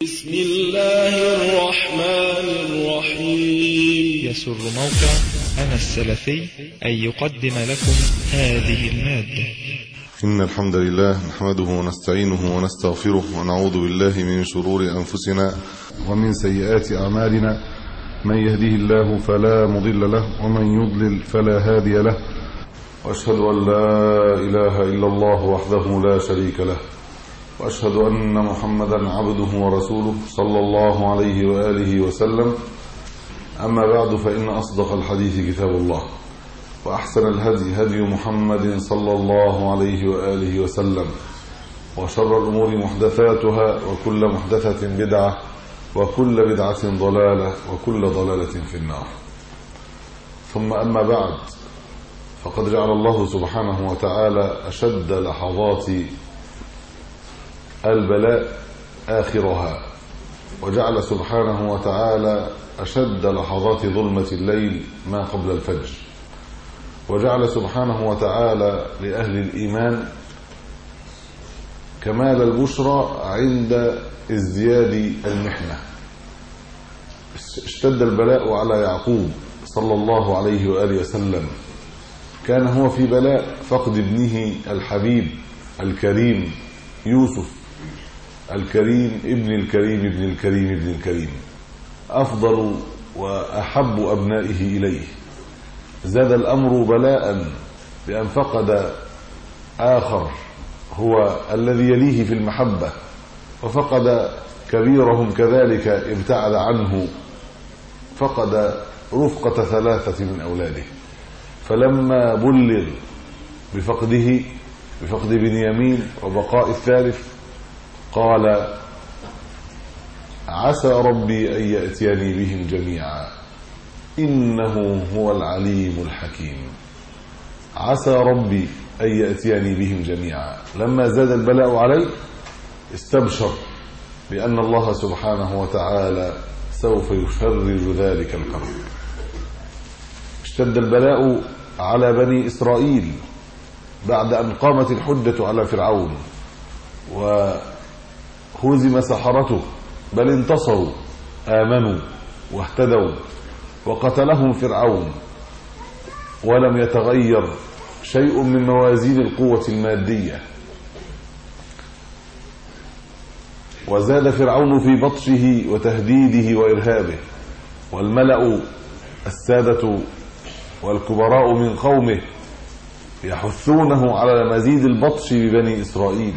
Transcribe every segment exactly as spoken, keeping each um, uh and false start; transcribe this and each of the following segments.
بسم الله الرحمن الرحيم. يسر موقع أنا السلفي أن يقدم لكم هذه المادة. إن الحمد لله نحمده ونستعينه ونستغفره ونعوذ بالله من شرور أنفسنا ومن سيئات أعمالنا. من يهده الله فلا مضل له ومن يضلل فلا هادي له، وأشهد أن لا إله إلا الله وحده لا شريك له، وأشهد أن محمدا عبده ورسوله صلى الله عليه وآله وسلم. أما بعد، فإن أصدق الحديث كتاب الله، وأحسن الهدي هدي محمد صلى الله عليه وآله وسلم، وشر الأمور محدثاتها، وكل محدثة بدعة، وكل بدعة ضلالة، وكل ضلالة في النار. ثم أما بعد، فقد جعل الله سبحانه وتعالى أشد لحظات البلاء آخرها، وجعل سبحانه وتعالى أشد لحظات ظلمة الليل ما قبل الفجر، وجعل سبحانه وتعالى لأهل الإيمان كمال البشرى عند ازدياد المحنة. اشتد البلاء على يعقوب صلى الله عليه وآله وسلم، كان هو في بلاء فقد ابنه الحبيب الكريم يوسف الكريم ابن الكريم ابن الكريم ابن الكريم، أفضل وأحب أبنائه إليه. زاد الأمر بلاء بأن فقد آخر هو الذي يليه في المحبة، وفقد كبيرهم كذلك ابتعد عنه، فقد رفقة ثلاثة من أولاده. فلما بلغ بفقده بفقد بنيامين وبقاء الثالث قال: عسى ربي أن يأتيني بهم جميعا إنه هو العليم الحكيم. عسى ربي أن يأتيني بهم جميعا. لما زاد البلاء عليه استبشر بأن الله سبحانه وتعالى سوف يفرج ذلك الكرب. اشتد البلاء على بني إسرائيل بعد أن قامت الحجة على فرعون وهزم سحرته، بل انتصروا، آمنوا واهتدوا، وقتلهم فرعون، ولم يتغير شيء من موازين القوة المادية. وزاد فرعون في بطشه وتهديده وإرهابه، والملأ السادة والكبراء من قومه يحثونه على مزيد البطش ببني إسرائيل.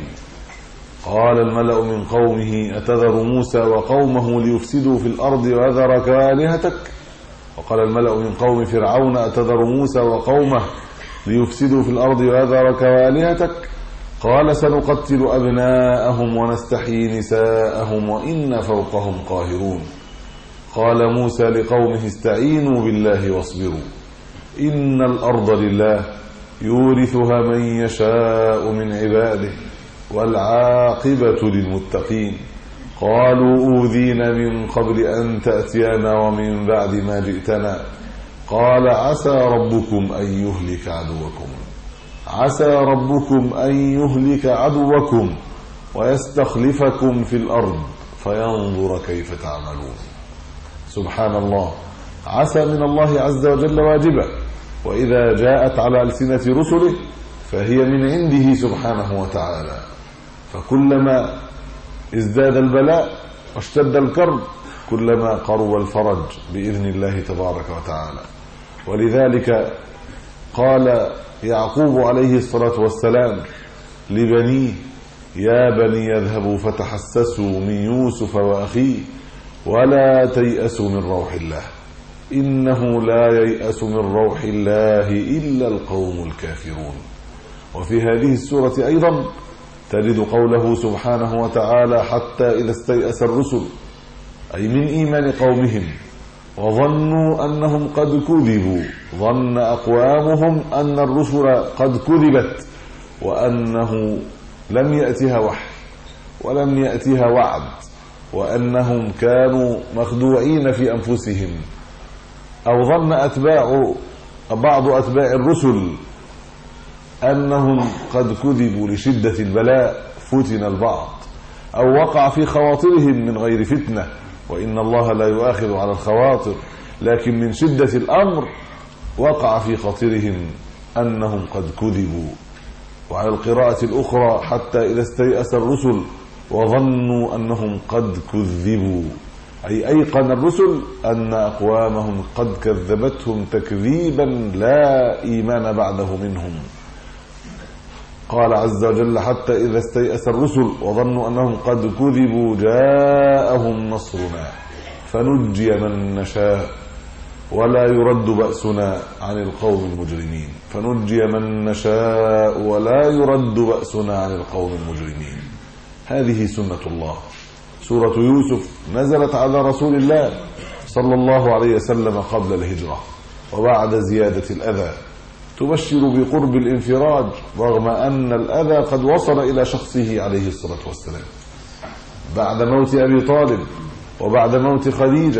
قال الملأ من قومه: أتذر موسى وقومه ليفسدوا في الأرض ويذرك وآلهتك؟ وقال الملأ من قوم فرعون: أتذر موسى وقومه ليفسدوا في الأرض ويذرك وآلهتك؟ قال: سنقتل أبناءهم ونستحيي نساءهم وإنا فوقهم قاهرون. قال موسى لقومه: استعينوا بالله واصبروا إن الأرض لله يورثها من يشاء من عباده والعاقبة للمتقين. قالوا: أوذينا من قبل أن تأتينا ومن بعد ما جئتنا. قال: عسى ربكم أن يهلك عدوكم عسى ربكم أن يهلك عدوكم ويستخلفكم في الأرض فينظر كيف تعملون. سبحان الله، عسى من الله عز وجل واجبة، وإذا جاءت على ألسنة رسله فهي من عنده سبحانه وتعالى. فكلما ازداد البلاء واشتد الكرب كلما قرب الفرج بإذن الله تبارك وتعالى. ولذلك قال يعقوب عليه الصلاة والسلام لبنيه: يا بني يذهبوا فتحسسوا من يوسف وأخيه ولا تيأسوا من روح الله إنه لا ييأس من روح الله إلا القوم الكافرون. وفي هذه السورة أيضا تجد قوله سبحانه وتعالى: حتى إذا استيأس الرسل، أي من إيمان قومهم، وظنوا أنهم قد كذبوا، ظن أقوامهم أن الرسل قد كذبت، وأنه لم يأتها وحي ولم يأتها وعد، وأنهم كانوا مخدوعين في أنفسهم. أو ظن أتباع بعض أتباع الرسل أنهم قد كذبوا لشدة البلاء فتن البعض، أو وقع في خواطرهم من غير فتنة، وإن الله لا يؤاخذ على الخواطر، لكن من شدة الأمر وقع في خاطرهم أنهم قد كذبوا. وعلى القراءة الأخرى حتى إذا استيأس الرسل وظنوا أنهم قد كذبوا، أي أيقن الرسل أن أقوامهم قد كذبتهم تكذيبا لا إيمان بعده منهم. قال عز وجل حتى إذا استيأس الرسل وظنوا أنهم قد كذبوا جاءهم نصرنا فنجي من نشاء ولا يرد بأسنا عن القوم المجرمين. فنجي من نشاء ولا يرد بأسنا عن القوم المجرمين. هذه سنة الله. سورة يوسف نزلت على رسول الله صلى الله عليه وسلم قبل الهجرة وبعد زيادة الأذى، تبشر بقرب الانفراج رغم أن الأذى قد وصل إلى شخصه عليه الصلاة والسلام بعد موت أبي طالب وبعد موت خديجة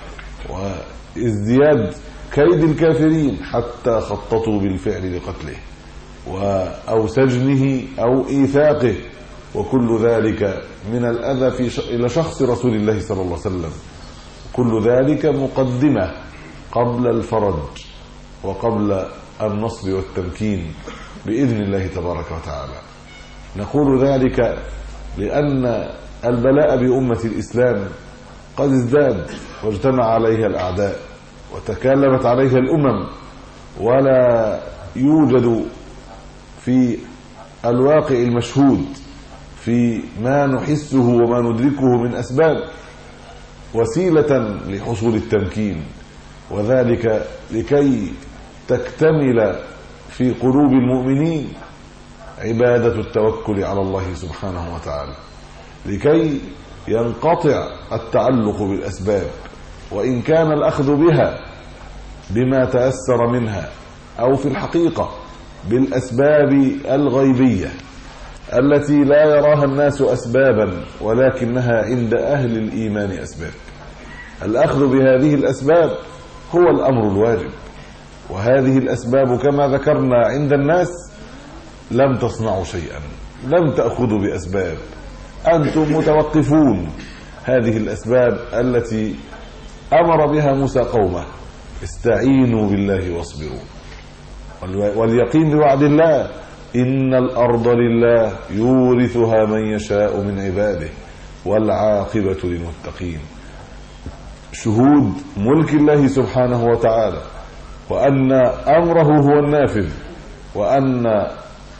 وازدياد كيد الكافرين حتى خططوا بالفعل لقتله أو سجنه أو إيثاقه، وكل ذلك من الأذى في ش... إلى شخص رسول الله صلى الله عليه وسلم. كل ذلك مقدمة قبل الفرج وقبل النصر والتمكين بإذن الله تبارك وتعالى. نقول ذلك لأن البلاء بأمة الإسلام قد ازداد واجتمع عليها الأعداء وتكالبت عليها الأمم، ولا يوجد في الواقع المشهود في ما نحسه وما ندركه من أسباب وسيلة لحصول التمكين، وذلك لكي تكتمل في قلوب المؤمنين عبادة التوكل على الله سبحانه وتعالى، لكي ينقطع التعلق بالأسباب، وإن كان الأخذ بها بما تأثر منها أو في الحقيقة بالأسباب الغيبية التي لا يراها الناس أسبابا ولكنها عند أهل الإيمان أسباب. الأخذ بهذه الأسباب هو الأمر الواجب، وهذه الأسباب كما ذكرنا عند الناس لم تصنعوا شيئا، لم تأخذوا بأسباب، أنتم متوقفون. هذه الأسباب التي أمر بها موسى قومه استعينوا بالله واصبروا، واليقين بوعد الله إن الأرض لله يورثها من يشاء من عباده والعاقبة للمتقين. شهود ملك الله سبحانه وتعالى، وأن أمره هو النافذ، وأن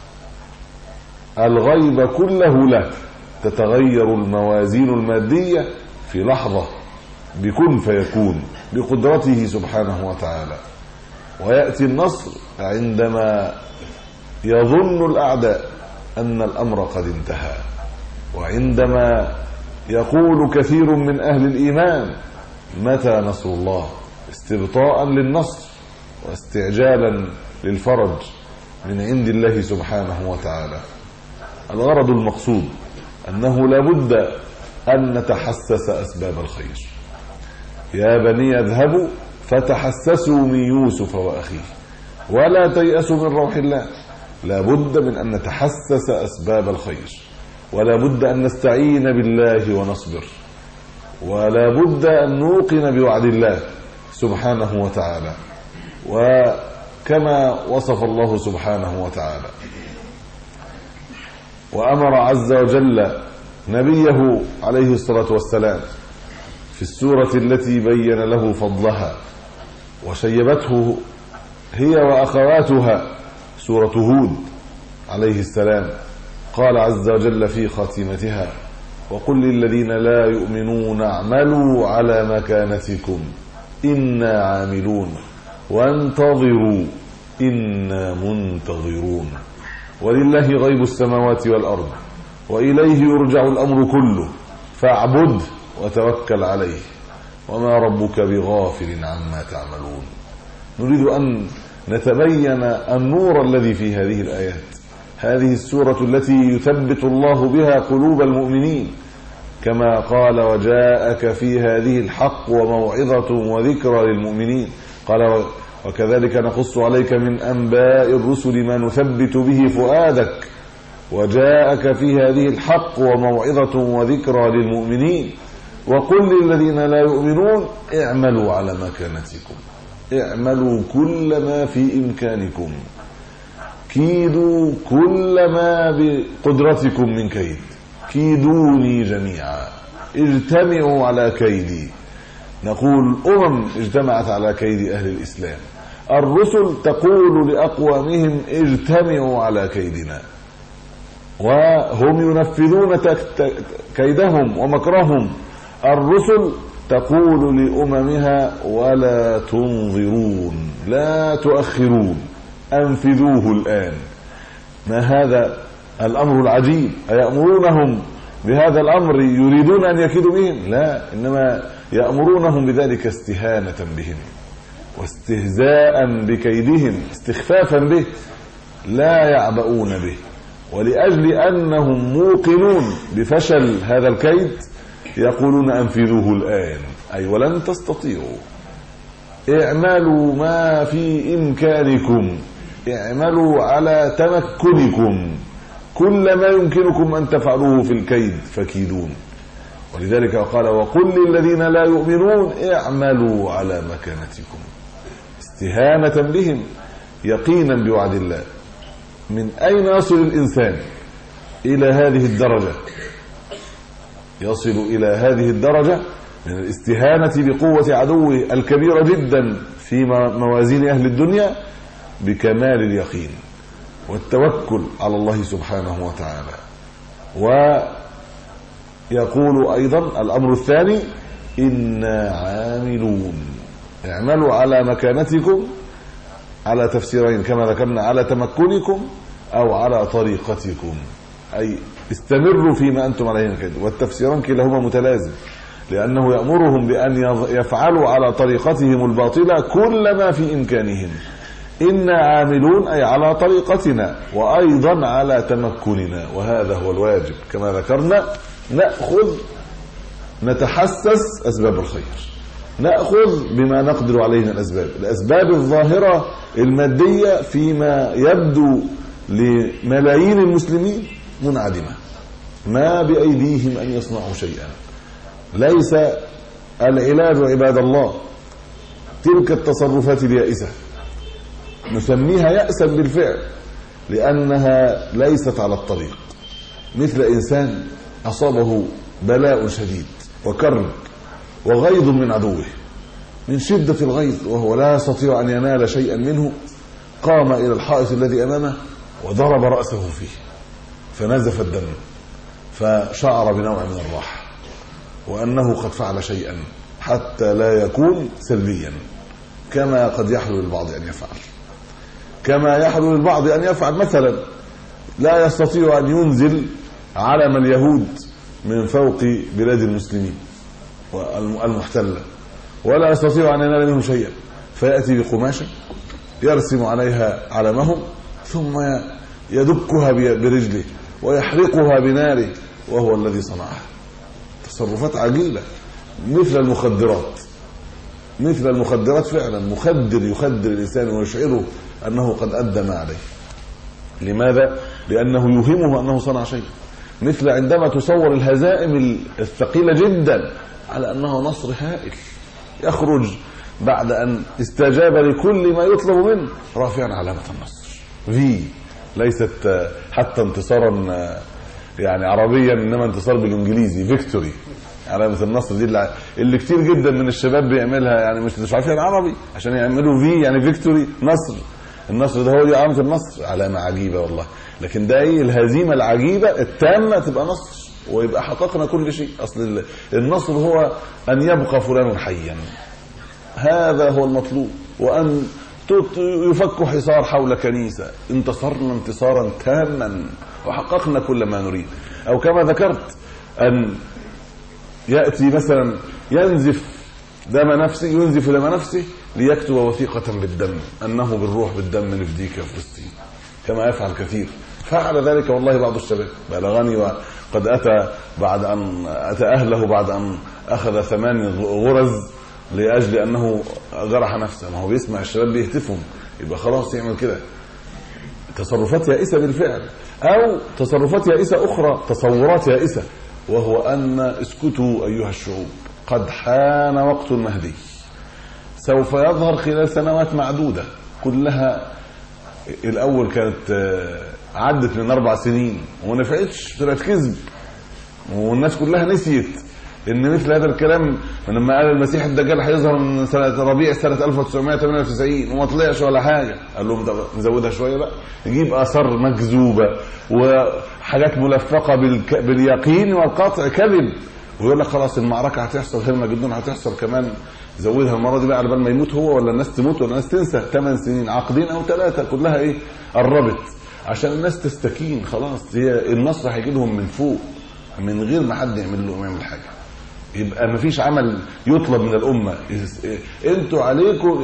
الغيب كله له. تتغير الموازين المادية في لحظة بكن فيكون بقدرته سبحانه وتعالى، ويأتي النصر عندما يظن الأعداء أن الأمر قد انتهى، وعندما يقول كثير من أهل الإيمان متى نصر الله، استبطاء للنصر واستعجالا للفرج من عند الله سبحانه وتعالى. الغرض المقصود أنه لابد أن نتحسس أسباب الخير. يا بني اذهبوا فتحسسوا من يوسف وأخيه ولا تيأسوا من روح الله. لابد من أن نتحسس أسباب الخير، ولا بد أن نستعين بالله ونصبر، ولا بد أن نوقن بوعد الله سبحانه وتعالى، وكما وصف الله سبحانه وتعالى. وأمر عز وجل نبيه عليه الصلاة والسلام في السورة التي بين له فضلها وشيبته هي وأخواتها، سورة هود عليه السلام، قال عز وجل في خاتمتها: وقل للذين لا يؤمنون اعملوا على مكانتكم إنا عاملون وانتظروا إنا منتظرون ولله غيب السماوات والأرض وإليه يرجع الأمر كله فاعبده وتوكل عليه وما ربك بغافل عما تعملون. نريد أن نتبين النور الذي في هذه الآيات. هذه السورة التي يثبت الله بها قلوب المؤمنين، كما قال: وجاءك في هذه الحق وموعظة وذكرى للمؤمنين. قال: وكذلك نقص عليك من أنباء الرسل ما نثبت به فؤادك وجاءك في هذه الحق وموعظة وذكرى للمؤمنين وقل للذين لا يؤمنون اعملوا على مكانتكم اعملوا كل ما في إمكانكم كيدوا كل ما بقدرتكم من كيد كيدوني جميعا اجتمعوا على كيدي. نقول أمم اجتمعت على كيد أهل الإسلام، الرسل تقول لأقوامهم اجتمعوا على كيدنا، وهم ينفذون كيدهم ومكرهم. الرسل تقول لأممها ولا تنظرون لا تؤخرون أنفذوه الآن. ما هذا الأمر العجيب؟ أيأمرونهم بهذا الأمر يريدون أن يكيدوا بهم؟ لا، إنما يأمرونهم بذلك استهانة بهم واستهزاء بكيدهم استخفافا به، لا يعبؤون به. ولأجل أنهم موقنون بفشل هذا الكيد يقولون أنفذوه الآن، أي ولن تستطيعوا. اعملوا ما في إمكانكم، اعملوا على تمكنكم، كل ما يمكنكم أن تفعلوه في الكيد فكيدون. ولذلك قال وقل للذين لا يؤمنون اعملوا على مكانتكم، استهانة بهم يقينا بوعد الله. من أين يصل الإنسان إلى هذه الدرجة؟ يصل إلى هذه الدرجة من الاستهانة بقوة عدوه الكبيرة جدا في موازين أهل الدنيا بكمال اليقين والتوكل على الله سبحانه وتعالى. ويقول أيضا الأمر الثاني إنا عاملون، اعملوا على مكانتكم، على تفسيرين كما ذكرنا، على تمكنكم أو على طريقتكم، أي استمروا فيما أنتم عليه كده. والتفسيران كلاهما متلازم، لأنه يأمرهم بأن يفعلوا على طريقتهم الباطلة كل ما في إمكانهم. إنا عاملون أي على طريقتنا وأيضا على تمكننا، وهذا هو الواجب كما ذكرنا. نأخذ نتحسس أسباب الخير، نأخذ بما نقدر عليه من الأسباب. الأسباب الظاهرة المادية فيما يبدو لملايين المسلمين منعدمة، ما بأيديهم أن يصنعوا شيئا. ليس العلاج عباد الله تلك التصرفات اليائسة، نسميها يأسا بالفعل لأنها ليست على الطريق. مثل إنسان أصابه بلاء شديد وكرب وغيظ من عدوه، من شدة الغيظ وهو لا يستطيع أن ينال شيئا منه، قام إلى الحائط الذي أمامه وضرب رأسه فيه فنزف الدم، فشعر بنوع من الراحة وأنه قد فعل شيئا حتى لا يكون سلبيا، كما قد يحلو للبعض أن يفعل. كما يحلو للبعض أن يفعل مثلا لا يستطيع أن ينزل علم اليهود من فوق بلاد المسلمين المحتلة، ولا يستطيع أن ينال منهم شيئا، فيأتي بقماشة يرسم عليها علمهم ثم يدكها برجله ويحرقها بناره وهو الذي صنعها. تصرفات عجيبة، مثل المخدرات مثل المخدرات فعلا. مخدر يخدر الإنسان ويشعره أنه قد أدى ما عليه. لماذا؟ لأنه يوهمه أنه صنع شيء. مثل عندما تصور الهزائم الثقيلة جدا على أنه نصر هائل، يخرج بعد أن استجاب لكل ما يطلب منه رافعا علامة النصر في، ليست حتى انتصارا يعني عربيا، إنما انتصار بالإنجليزي فيكتوري. علامة النصر دي اللي كتير جدا من الشباب بيعملها، يعني مش مش عارفين عربي عشان يعملوا في يعني فيكتوري نصر. النصر ده هو دي علامة النصر، علامة عجيبة والله. لكن ده ايه؟ الهزيمة العجيبة التامة تبقى نصر ويبقى حققنا كل شيء. اصل النصر هو ان يبقى فلان حيا، هذا هو المطلوب، وان يفك حصار حول كنيسة. انتصرنا انتصارا تاما وحققنا كل ما نريد. او كما ذكرت ان يأتي مثلا ينزف دم نفسه، ينزف دم نفسه ليكتب وثيقة بالدم أنه بالروح بالدم نفديك يا فلسطين، كما يفعل كثير. فعل ذلك والله بعض الشباب بلغني، وقد أتى بعد أن أتى أهله بعد أن أخذ ثمان غرز لأجل أنه جرح نفسه. ما هو بيسمع الشباب بيهتفهم يبقى خلاص يعمل كده. تصرفات يائسة بالفعل، أو تصرفات يائسة أخرى تصورات يائسة، وهو أن اسكتوا أيها الشعوب قد حان وقت المهدي، سوف يظهر خلال سنوات معدودة كلها. الأول كانت عدت من أربع سنين وما نفعتش، طلعت كذب والناس كلها نسيت ان مثل هذا الكلام لما قال المسيح الدجال هيظهر من سنه ربيع سنه ألف وتسعمائة وثمانية وتسعين وما طلعش ولا حاجه. قال لهم نزودها شويه بقى، نجيب اثار مكذوبه وحاجات ملفقه بالك... باليقين والقطع كذب، ويقول لك خلاص المعركه هتحصل، هرمجدون هتحصل كمان، زودها المره دي بقى على بال ما يموت هو ولا الناس تموت ولا الناس تنسى. ثمان سنين عقدين او ثلاثه كلها ايه قربت عشان الناس تستكين. خلاص هي النصر هيجي لهم من فوق من غير ما حد يعمل له يعمل حاجه. يبقى مفيش عمل يطلب من الامه. انتوا عليكم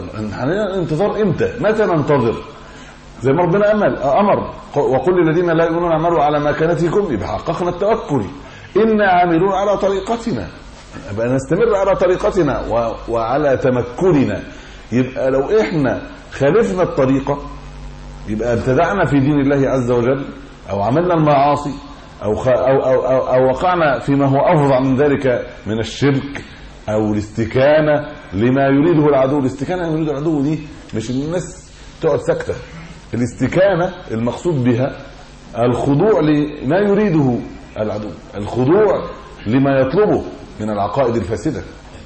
انتظار امتى؟ متى ننتظر؟ زي ما ربنا امل امر وقل للذين لا يؤمنون اعملوا على مكانتكم، يبقى حققنا التوكل. انا عاملون على طريقتنا، يبقى نستمر على طريقتنا وعلى تمكننا. يبقى لو احنا خالفنا الطريقه يبقى ابتدعنا في دين الله عز وجل، او عملنا المعاصي، أو, أو, أو, أو, أو وقعنا فيما هو أفظع من ذلك من الشرك أو الاستكانة لما يريده العدو. الاستكانة لما يريده العدو دي مش الناس تقعد ساكتة. الاستكانة المقصود بها الخضوع لما يريده العدو، الخضوع لما يطلبه من العقائد الفاسدة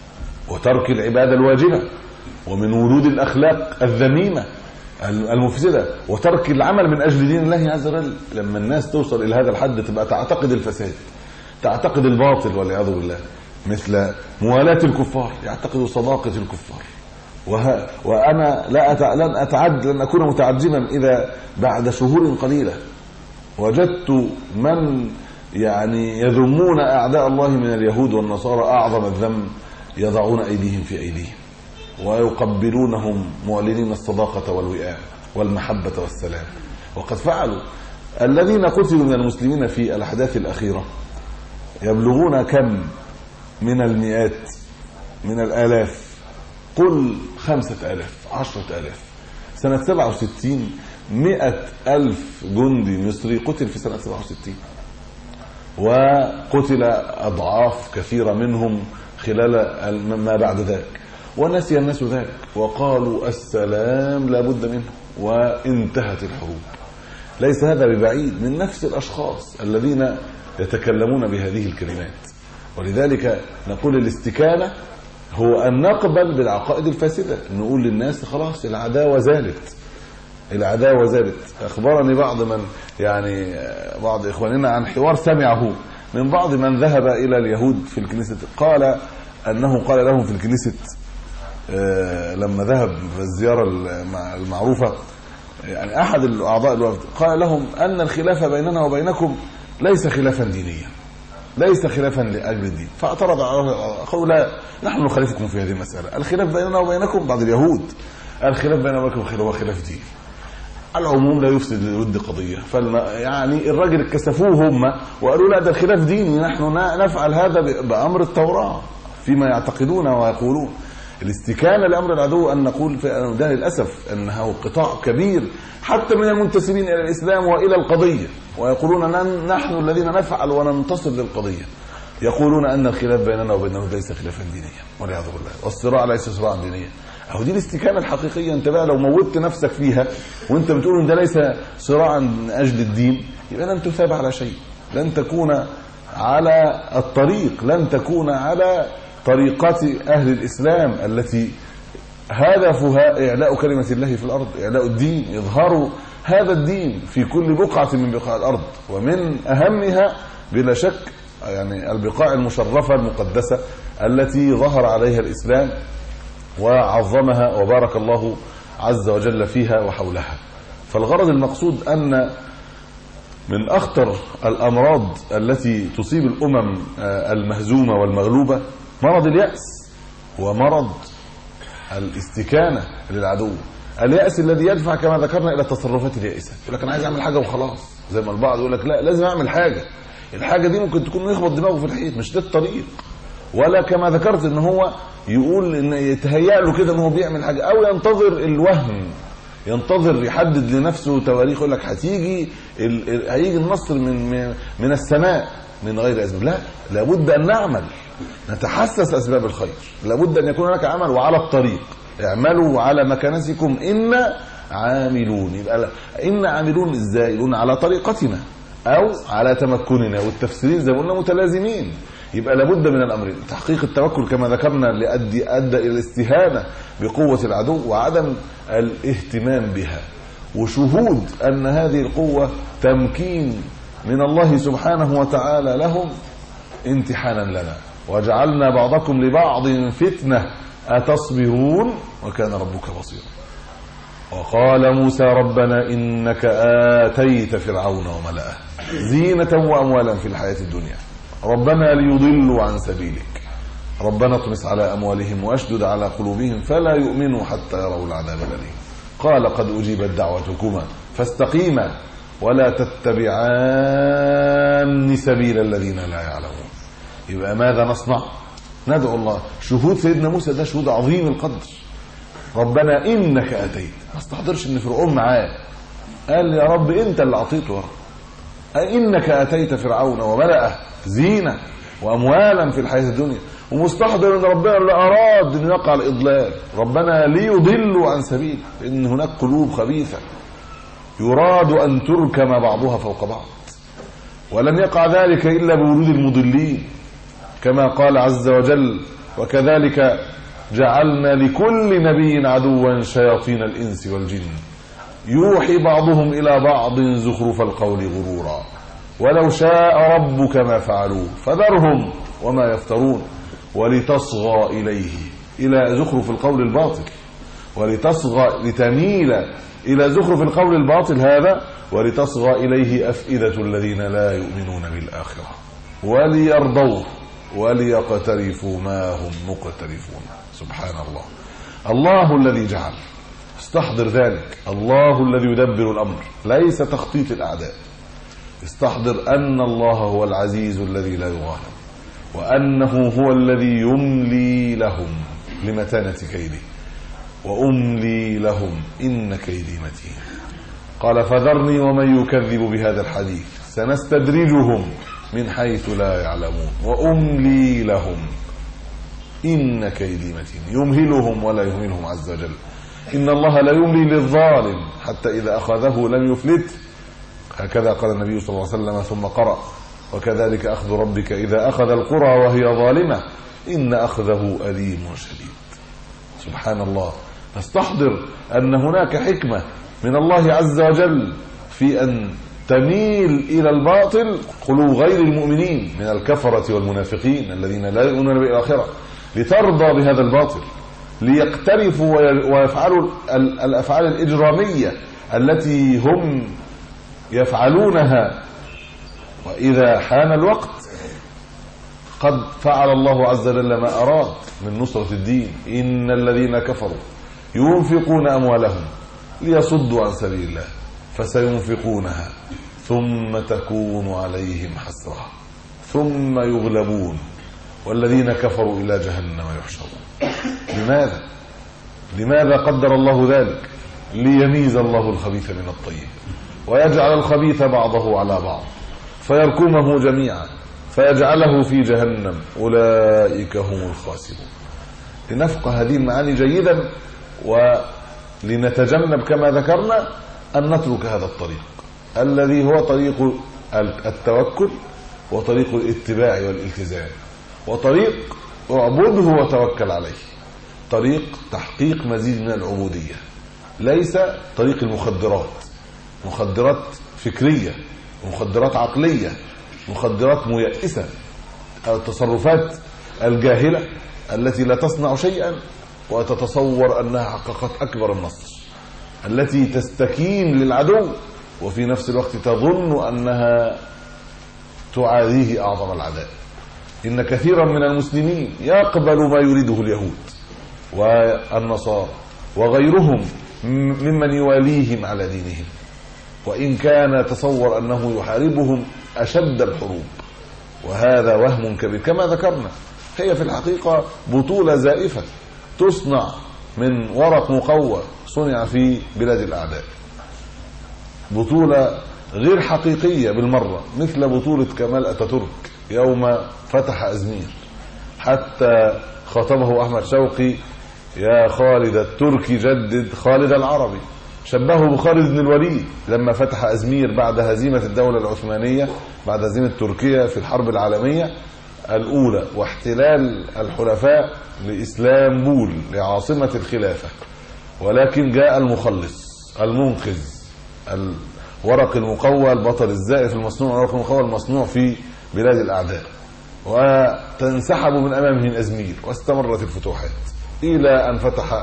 وترك العبادة الواجبة ومن ورود الأخلاق الذميمة المفسدة وترك العمل من أجل دين الله عز وجل. لما الناس توصل إلى هذا الحد تبقى تعتقد الفساد، تعتقد الباطل والعياذ بالله، مثل موالاة الكفار، يعتقد صداقة الكفار. وه... وأنا لا أتع... لن أتعد لن أكون متعجبا إذا بعد شهور قليلة وجدت من يعني يذمون أعداء الله من اليهود والنصارى أعظم الذم، يضعون أيديهم في أيديهم ويقبلونهم معلنين الصداقة والوئام والمحبة والسلام. وقد فعلوا. الذين قتلوا من المسلمين في الأحداث الأخيرة يبلغون كم من المئات من الآلاف، قل خمسة آلاف عشرة آلاف. سنة سبعة وستين مئة ألف جندي مصري قتل في سنة سبعة وستين، وقتل أضعاف كثيرة منهم خلال ما بعد ذلك، ونسي الناس ذلك وقالوا السلام لا بد منه وانتهت الحروب. ليس هذا ببعيد من نفس الأشخاص الذين يتكلمون بهذه الكلمات. ولذلك نقول الاستكانة هو أن نقبل بالعقائد الفاسدة، نقول للناس خلاص العداوة زالت، العداوة زالت. أخبرني بعض من يعني بعض إخواننا عن حوار سمعه من بعض من ذهب إلى اليهود في الكنيسة، قال أنه قال لهم في الكنيسة لما ذهب في الزيارة المعروفة، يعني أحد الأعضاء الوفد قال لهم أن الخلاف بيننا وبينكم ليس خلافا دينيا، ليس خلافا لأجل الدين. فاعترض على قول لا نحن نخالفكم في هذه المسألة، الخلاف بيننا وبينكم بعض اليهود الخلاف بيننا وبينكم هو خلاف دين، العموم لا يفسد للود قضية. يعني الراجل اتكسفوه هم وقالوا لا ده الخلاف ديني، نحن نفعل هذا بأمر التوراة فيما يعتقدون ويقولون. الاستكانة لأمر العدو أن نقول ده للأسف أنه قطاع كبير حتى من المنتسبين إلى الإسلام وإلى القضية، ويقولون نحن الذين نفعل وننتصر للقضية، يقولون أن الخلاف بيننا وبينهم ليس خلافا دينيا والعياذ بالله، والصراع ليس صراعا دينيا. أهو دي الاستكانة الحقيقية. أنت بقى لو موتت نفسك فيها وأنت بتقول إن ده ليس صراعا من أجل الدين، يبقى لن تثاب على شيء، لن تكون على الطريق، لن تكون على طريقة أهل الإسلام التي هدفها إعلاء كلمة الله في الأرض، إعلاء الدين، إظهار هذا الدين في كل بقعة من بقاع الأرض، ومن أهمها بلا شك يعني البقاع المشرفة المقدسة التي ظهر عليها الإسلام وعظمها وبارك الله عز وجل فيها وحولها. فالغرض المقصود أن من أخطر الأمراض التي تصيب الأمم المهزومة والمغلوبة مرض اليأس ومرض الاستكانة للعدو. اليأس الذي يدفع كما ذكرنا إلى التصرفات اليائسة، يقول لك أنا عايز أعمل حاجة وخلاص، زي ما البعض يقول لك لا لازم أعمل حاجة، الحاجة دي ممكن تكون يخبط دماغه في الحيط، مش ده الطريق. ولا كما ذكرت ان هو يقول ان يتهيأ له كده ان هو بيعمل حاجة، او ينتظر الوهم ينتظر يحدد لنفسه تواريخ، يقول لك هتيجي هيجي النصر من من السماء من غير اسباب. لا، لابد ان نعمل، نتحسس اسباب الخير، لابد ان يكون هناك عمل. وعلى الطريق اعملوا على مكانتكم إن عاملون. يبقى إن عاملون ازاي؟ يقولون على طريقتنا او على تمكننا، والتفسيرين زي ما قلنا متلازمين. يبقى لابد من الامرين، تحقيق التوكل كما ذكرنا لأدي ادى الى الاستهانه بقوه العدو وعدم الاهتمام بها، وشهود ان هذه القوه تمكين من الله سبحانه وتعالى لهم امتحانا لنا. وجعلنا بعضكم لبعض فتنه اتصبرون وكان ربك بصيرا. وقال موسى ربنا إنك آتيت فرعون وملأه زينة وأموالا في الحياة الدنيا ربنا ليضلوا عن سبيلك ربنا اطمس على أموالهم وأشدد على قلوبهم فلا يؤمنوا حتى يروا العذاب الأليم. قال قد أجيبت دعوتكما فاستقيما ولا تتبعان سبيل الذين لا يعلمون. يبقى ماذا نصنع؟ ندعو الله. شهود سيدنا موسى ده شهود عظيم القدر. ربنا إنك أتيت، ما استحضرش ان فرعون معاه، قال يا رب انت اللي اعطيته يا رب. إنك أتيت فرعون وملأه زينة وأموالا في الحياة الدنيا، ومستحضر ان ربنا اللي أراد ان يقع الإضلال، ربنا ليضلوا عن سبيل، إن هناك قلوب خبيثة يراد أن تركم بعضها فوق بعض، ولن يقع ذلك إلا بوجود المضلين كما قال عز وجل وكذلك جعلنا لكل نبي عدوا شياطين الإنس والجن يوحي بعضهم إلى بعض زخرف القول غرورا ولو شاء ربك ما فعلوه فذرهم وما يفترون ولتصغى إليه إلى زخرف القول الباطل، ولتصغى لتميل إلى زخرف القول الباطل هذا، ولتصغى إليه أفئدة الذين لا يؤمنون بالآخرة وليرضوه وليقترفوا ما هم مقترفون. سبحان الله. الله الذي جعل، استحضر ذلك، الله الذي يدبر الأمر، ليس تخطيط الأعداء. استحضر أن الله هو العزيز الذي لا يغالب، وأنه هو الذي يملي لهم لمتانة كيده، وأملي لهم إن كيدي متين. قال فذرني ومن يكذب بهذا الحديث سنستدرجهم من حيث لا يعلمون وأملي لهم إن كيدي متين. يمهلهم ولا يهملهم عز وجل. إن الله لا يملي للظالم حتى إذا أخذه لم يفلت، هكذا قال النبي صلى الله عليه وسلم ثم قرأ وكذلك أخذ ربك إذا أخذ القرى وهي ظالمة إن أخذه أليم شديد. سبحان الله. نستحضر أن هناك حكمة من الله عز وجل في أن تميل إلى الباطل قلوب غير المؤمنين من الكفرة والمنافقين الذين لا يؤمنون بالآخرة، لترضى بهذا الباطل، ليقترفوا ويفعلوا الأفعال الإجرامية التي هم يفعلونها، وإذا حان الوقت قد فعل الله عز وجل ما أراد من نصرة الدين. إن الذين كفروا ينفقون أموالهم ليصدوا عن سبيل الله فسينفقونها ثم تكون عليهم حسرة ثم يغلبون والذين كفروا إلى جهنم يحشرون. لماذا؟ لماذا قدر الله ذلك؟ ليميز الله الخبيث من الطيب ويجعل الخبيث بعضه على بعض فيركمه جميعا فيجعله في جهنم أولئك هم الخاسرون. لنفقه هذه المعاني جيدا ولنتجنب كما ذكرنا أن نترك هذا الطريق الذي هو طريق التوكل وطريق الاتباع والالتزام وطريق اعبده وتوكل عليه، طريق تحقيق مزيد من العبودية، ليس طريق المخدرات، مخدرات فكرية، مخدرات عقلية، مخدرات ميئسة، التصرفات الجاهلة التي لا تصنع شيئا وتتصور أنها حققت أكبر النصر، التي تستكين للعدو وفي نفس الوقت تظن أنها تعاديه أعظم العداء. إن كثيرا من المسلمين يقبل ما يريده اليهود والنصارى وغيرهم ممن يواليهم على دينهم، وإن كان تصور أنه يحاربهم أشد الحروب، وهذا وهم كبير كما ذكرنا. هي في الحقيقة بطولة زائفة تصنع من ورق مقوى صنع في بلاد الأعداء، بطولة غير حقيقية بالمرة، مثل بطولة كمال أتاتورك يوم فتح أزمير، حتى خاطبه أحمد شوقي: يا خالد التركي جدد خالد العربي. شبهه بخالد بن الوليد لما فتح أزمير بعد هزيمة الدولة العثمانية، بعد هزيمة تركيا في الحرب العالمية الأولى واحتلال الحلفاء لإسلامبول لعاصمة الخلافة. ولكن جاء المخلص المنقذ، الورق المقوى البطل الزائف المصنوع، الورق المقوى المصنوع في بلاد الأعداء، وتنسحبوا من أمامه أزمير، واستمرت الفتوحات إلى أن فتح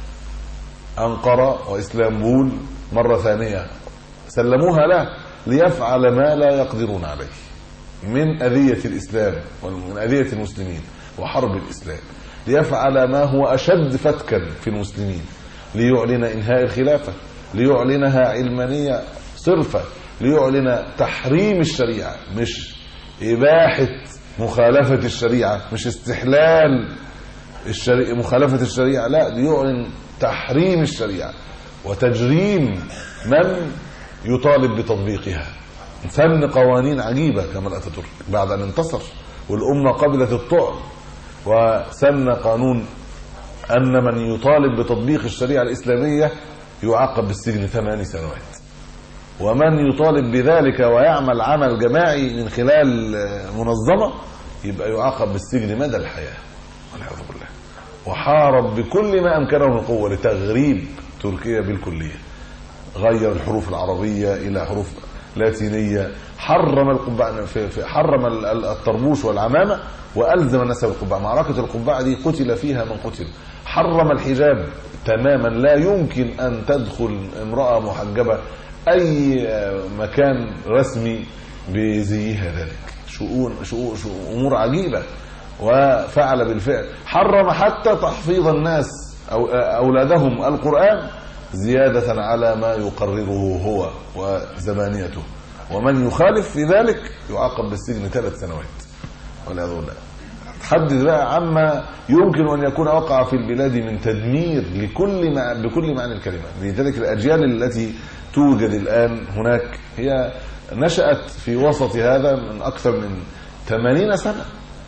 أنقرة وإسلامبول مرة ثانية. سلموها له ليفعل ما لا يقدرون عليه من أذية الإسلام ومن أذية المسلمين وحرب الإسلام، ليفعل ما هو أشد فتكا في المسلمين، ليعلن إنهاء الخلافة، ليعلنها علمانية صرفة، ليعلن تحريم الشريعة، مش إباحة مخالفة الشريعة، مش استحلال الشريعة مخالفة الشريعة، لا، ليعلن تحريم الشريعة وتجريم من يطالب بتطبيقها. فن قوانين عجيبة كمال أتاتورك بعد أن انتصر والأمة قبلت الطعن، وسن قانون أن من يطالب بتطبيق الشريعة الإسلامية يعاقب بالسجن ثمان سنوات، ومن يطالب بذلك ويعمل عمل جماعي من خلال منظمة يبقى يعاقب بالسجن مدى الحياة والعياذ بالله. وحارب بكل ما أمكنه من قوة لتغريب تركيا بالكلية، غير الحروف العربية إلى حروف لاتينية، حرم القبعة، حرم الطربوش والعمامة وألزم الناس بالقبعة. معركة القبعة دي قتل فيها من قتل. حرم الحجاب تماما، لا يمكن أن تدخل امرأة محجبة أي مكان رسمي بزيها ذلك. شؤون شؤون أمور عجيبة، وفعل بالفعل. حرم حتى تحفيظ الناس أو أولادهم القرآن زيادة على ما يقرره هو وزمانيته، ومن يخالف في ذلك يعاقب بالسجن ثلاث سنوات والعياذ بالله. تحدث بقى عما يمكن أن يكون وقع في البلاد من تدمير لكل مع بكل معنى الكلمة. لذلك الأجيال التي توجد الآن هناك هي نشأت في وسط هذا من أكثر من ثمانين سنة،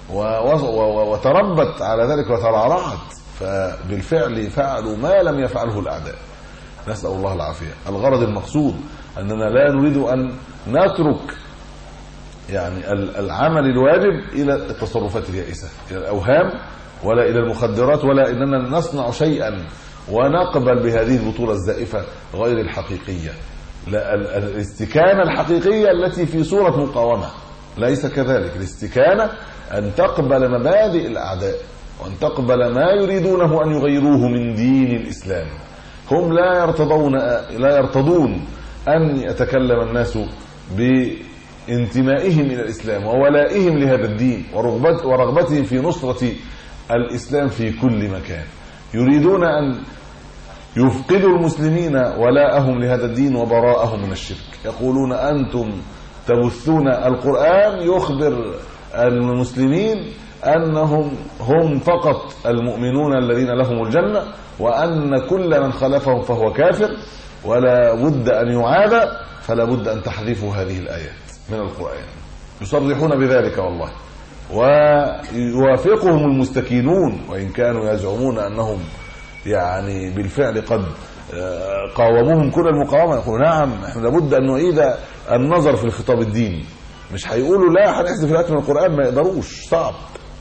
وتربت على ذلك وترعرعت، فبالفعل فعلوا ما لم يفعله الأعداء، نسأل الله العافية. الغرض المقصود أننا لا نريد أن نترك يعني العمل الواجب إلى التصرفات اليائسة، إلى الأوهام، ولا إلى المخدرات، ولا إننا نصنع شيئا ونقبل بهذه البطولة الزائفة غير الحقيقية. لا، الاستكانة الحقيقية التي في صورة مقاومة، ليس كذلك. الاستكانة أن تقبل مبادئ الأعداء، وأن تقبل ما يريدونه أن يغيروه من دين الإسلام. هم لا يرتضون لا يرتضون أن يتكلم الناس بانتمائهم إلى الإسلام وولائهم لهذا الدين ورغبتهم في نصرة الإسلام في كل مكان. يريدون أن يفقدوا المسلمين ولاءهم لهذا الدين وبراءهم من الشرك. يقولون أنتم تبثون القرآن يخبر المسلمين أنهم هم فقط المؤمنون الذين لهم الجنة، وأن كل من خالفهم فهو كافر، ولا بد أن يعاد، فلا بد أن تحذفوا هذه الآيات من القرآن. يصرحون بذلك والله، ويوافقهم المستكينون وإن كانوا يزعمون أنهم يعني بالفعل قد قاوموهم كل المقاومة. يقولون نعم، احنا لابد أن نعيد النظر في الخطاب الديني. مش هيقولوا لا هنحذف الآيات من القرآن، ما يقدروش، صعب،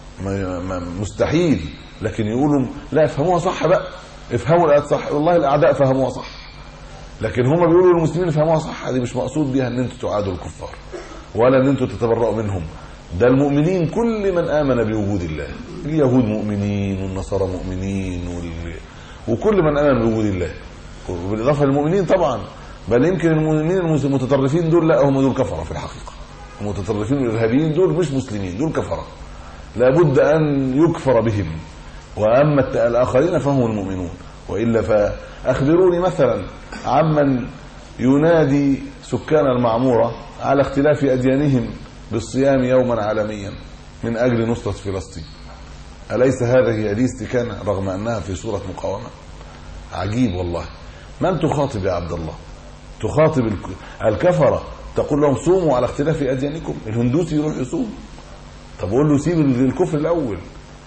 مستحيل. لكن يقولوا لا، افهموها صح بقى، افهموا الآيات صح. والله الأعداء فهموها صح، لكن هم بيقولوا للمسلمين افهموها صح. هذه مش مقصود بها ان انتوا تعادوا الكفار ولا ان انتوا تتبرؤوا منهم. ده المؤمنين كل من آمن بوجود الله. اليهود مؤمنين والنصارى مؤمنين وال... وكل من آمن بوجود الله، بالإضافة للمؤمنين طبعا. بل يمكن المؤمنين المتطرفين دول لا، هم دول كفرة في الحقيقة. المتطرفين والإرهابيين دول مش مسلمين، دول كفرة، لابد أن يكفر بهم. وأما الآخرين فهم المؤمنون. وإلا فأخبروني مثلا عمن ينادي سكان المعمورة على اختلاف أديانهم بالصيام يوما عالميا من أجل نصرة فلسطين. أليس هذه هذه استكانة رغم أنها في صورة مقاومة؟ عجيب والله. من تخاطب يا عبد الله؟ تخاطب الكفرة تقول لهم صوموا على اختلاف أديانكم. الهندوسي يروح يصوم، طب قول له سيب الكفر الأول.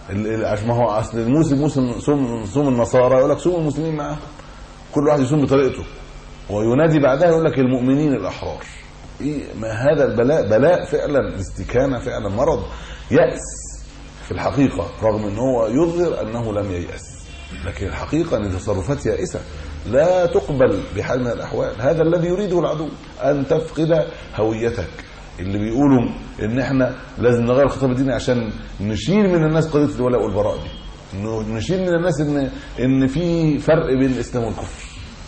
ما هو أصل الموسم موسم صوم صوم النصارى، يقول لك صوم المسلمين معهم، كل واحد يصوم بطريقته، وينادي بعدها يقول لك المؤمنين الأحرار. إيه ما هذا البلاء؟ بلاء فعلا، استكانة فعلا، مرض، يأس في الحقيقة، رغم أنه هو يظهر أنه لم ييأس، لكن الحقيقة أن تصرفات يائسة لا تقبل بحال من الأحوال. هذا الذي يريده العدو، أن تفقد هويتك. اللي بيقولوا ان احنا لازم نغير الخطاب الديني عشان نشيل من الناس قضيه الولاء والبراء دي، انه نشيل من الناس ان ان في فرق بين الاسلام والكفر.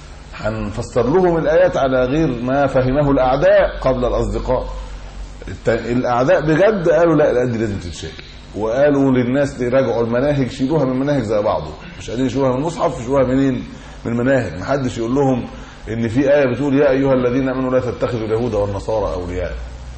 هنفسر لهم الايات على غير ما فهمه الاعداء قبل الاصدقاء. الاعداء بجد قالوا لا الايات دي لازم تتشال، وقالوا للناس يراجعوا المناهج، شيلوها من مناهج زي بعضه، مش قادرين يشيلوها من المصحف، يشيلوها منين؟ من المناهج. محدش يقول لهم ان في ايه بتقول يا ايها الذين امنوا لا تتخذوا اليهود والنصارى اولياء.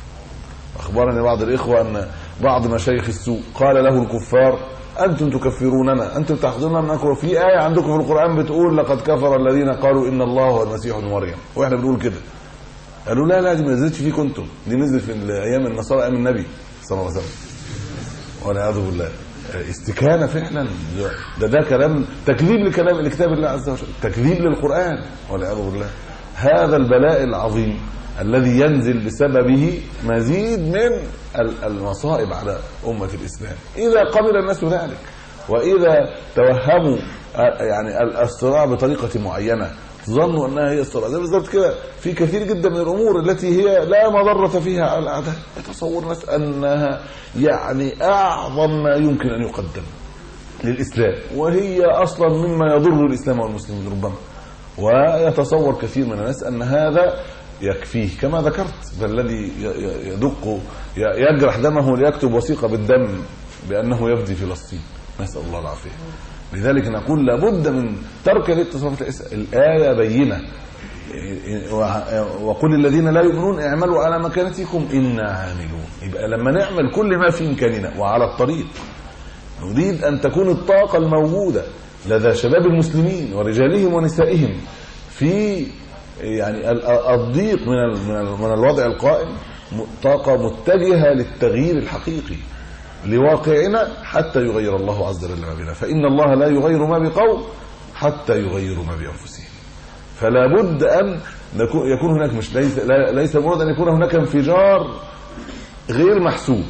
أخبرني بعض الإخوة أن بعض مشايخ السوء قال له الكفار أنتم تكفروننا، أنتم تأخذوننا من أكبر، في آية عندكم في القرآن بتقول لقد كفر الذين قالوا إن الله هو المسيح ابن مريم، وإحنا بنقول كده. قالوا لا لا دي ما نزلتش فيكم أنتم، دي نزلت في أيام النصارى، أيام النبي صلى الله عليه وسلم، والعياذ بالله. استكانة فعلا، ده ده كلام تكذيب لكلام لكتاب الله عز وجل، تكذيب للقرآن والعياذ بالله. هذا البلاء العظيم الذي ينزل بسببه مزيد من المصائب على أمة الإسلام إذا قبل الناس ذلك، وإذا توهموا يعني الصراع بطريقة معينة ظنوا أنها هي الصراع. زي بالضبط كده في كثير جدا من الأمور التي هي لا مضرة فيها على الأعداء، يتصور الناس أنها يعني أعظم ما يمكن أن يقدم للإسلام، وهي أصلا مما يضر الإسلام والمسلمين ربما. ويتصور كثير من الناس أن هذا يكفيه، كما ذكرت، فالذي يدق يجرح دمه ليكتب وثيقة بالدم بأنه يفدي فلسطين، نسأل الله العافية. لذلك نقول لابد من ترك الاتصالات. الآية بينة، وقل الذين لا يؤمنون اعملوا على مكانتكم إنا عاملون. يبقى لما نعمل كل ما في إمكاننا وعلى الطريق، نريد أن تكون الطاقة الموجودة لدى شباب المسلمين ورجالهم ونسائهم في يعني الضيق من من الوضع القائم، طاقة متجهة للتغيير الحقيقي لواقعنا حتى يغير الله عز وجل ما بنا، فإن الله لا يغير ما بقوم حتى يغيروا ما بأنفسهم. فلا بد أن يكون هناك، مش ليس ليس مراد أن يكون هناك انفجار غير محسوب.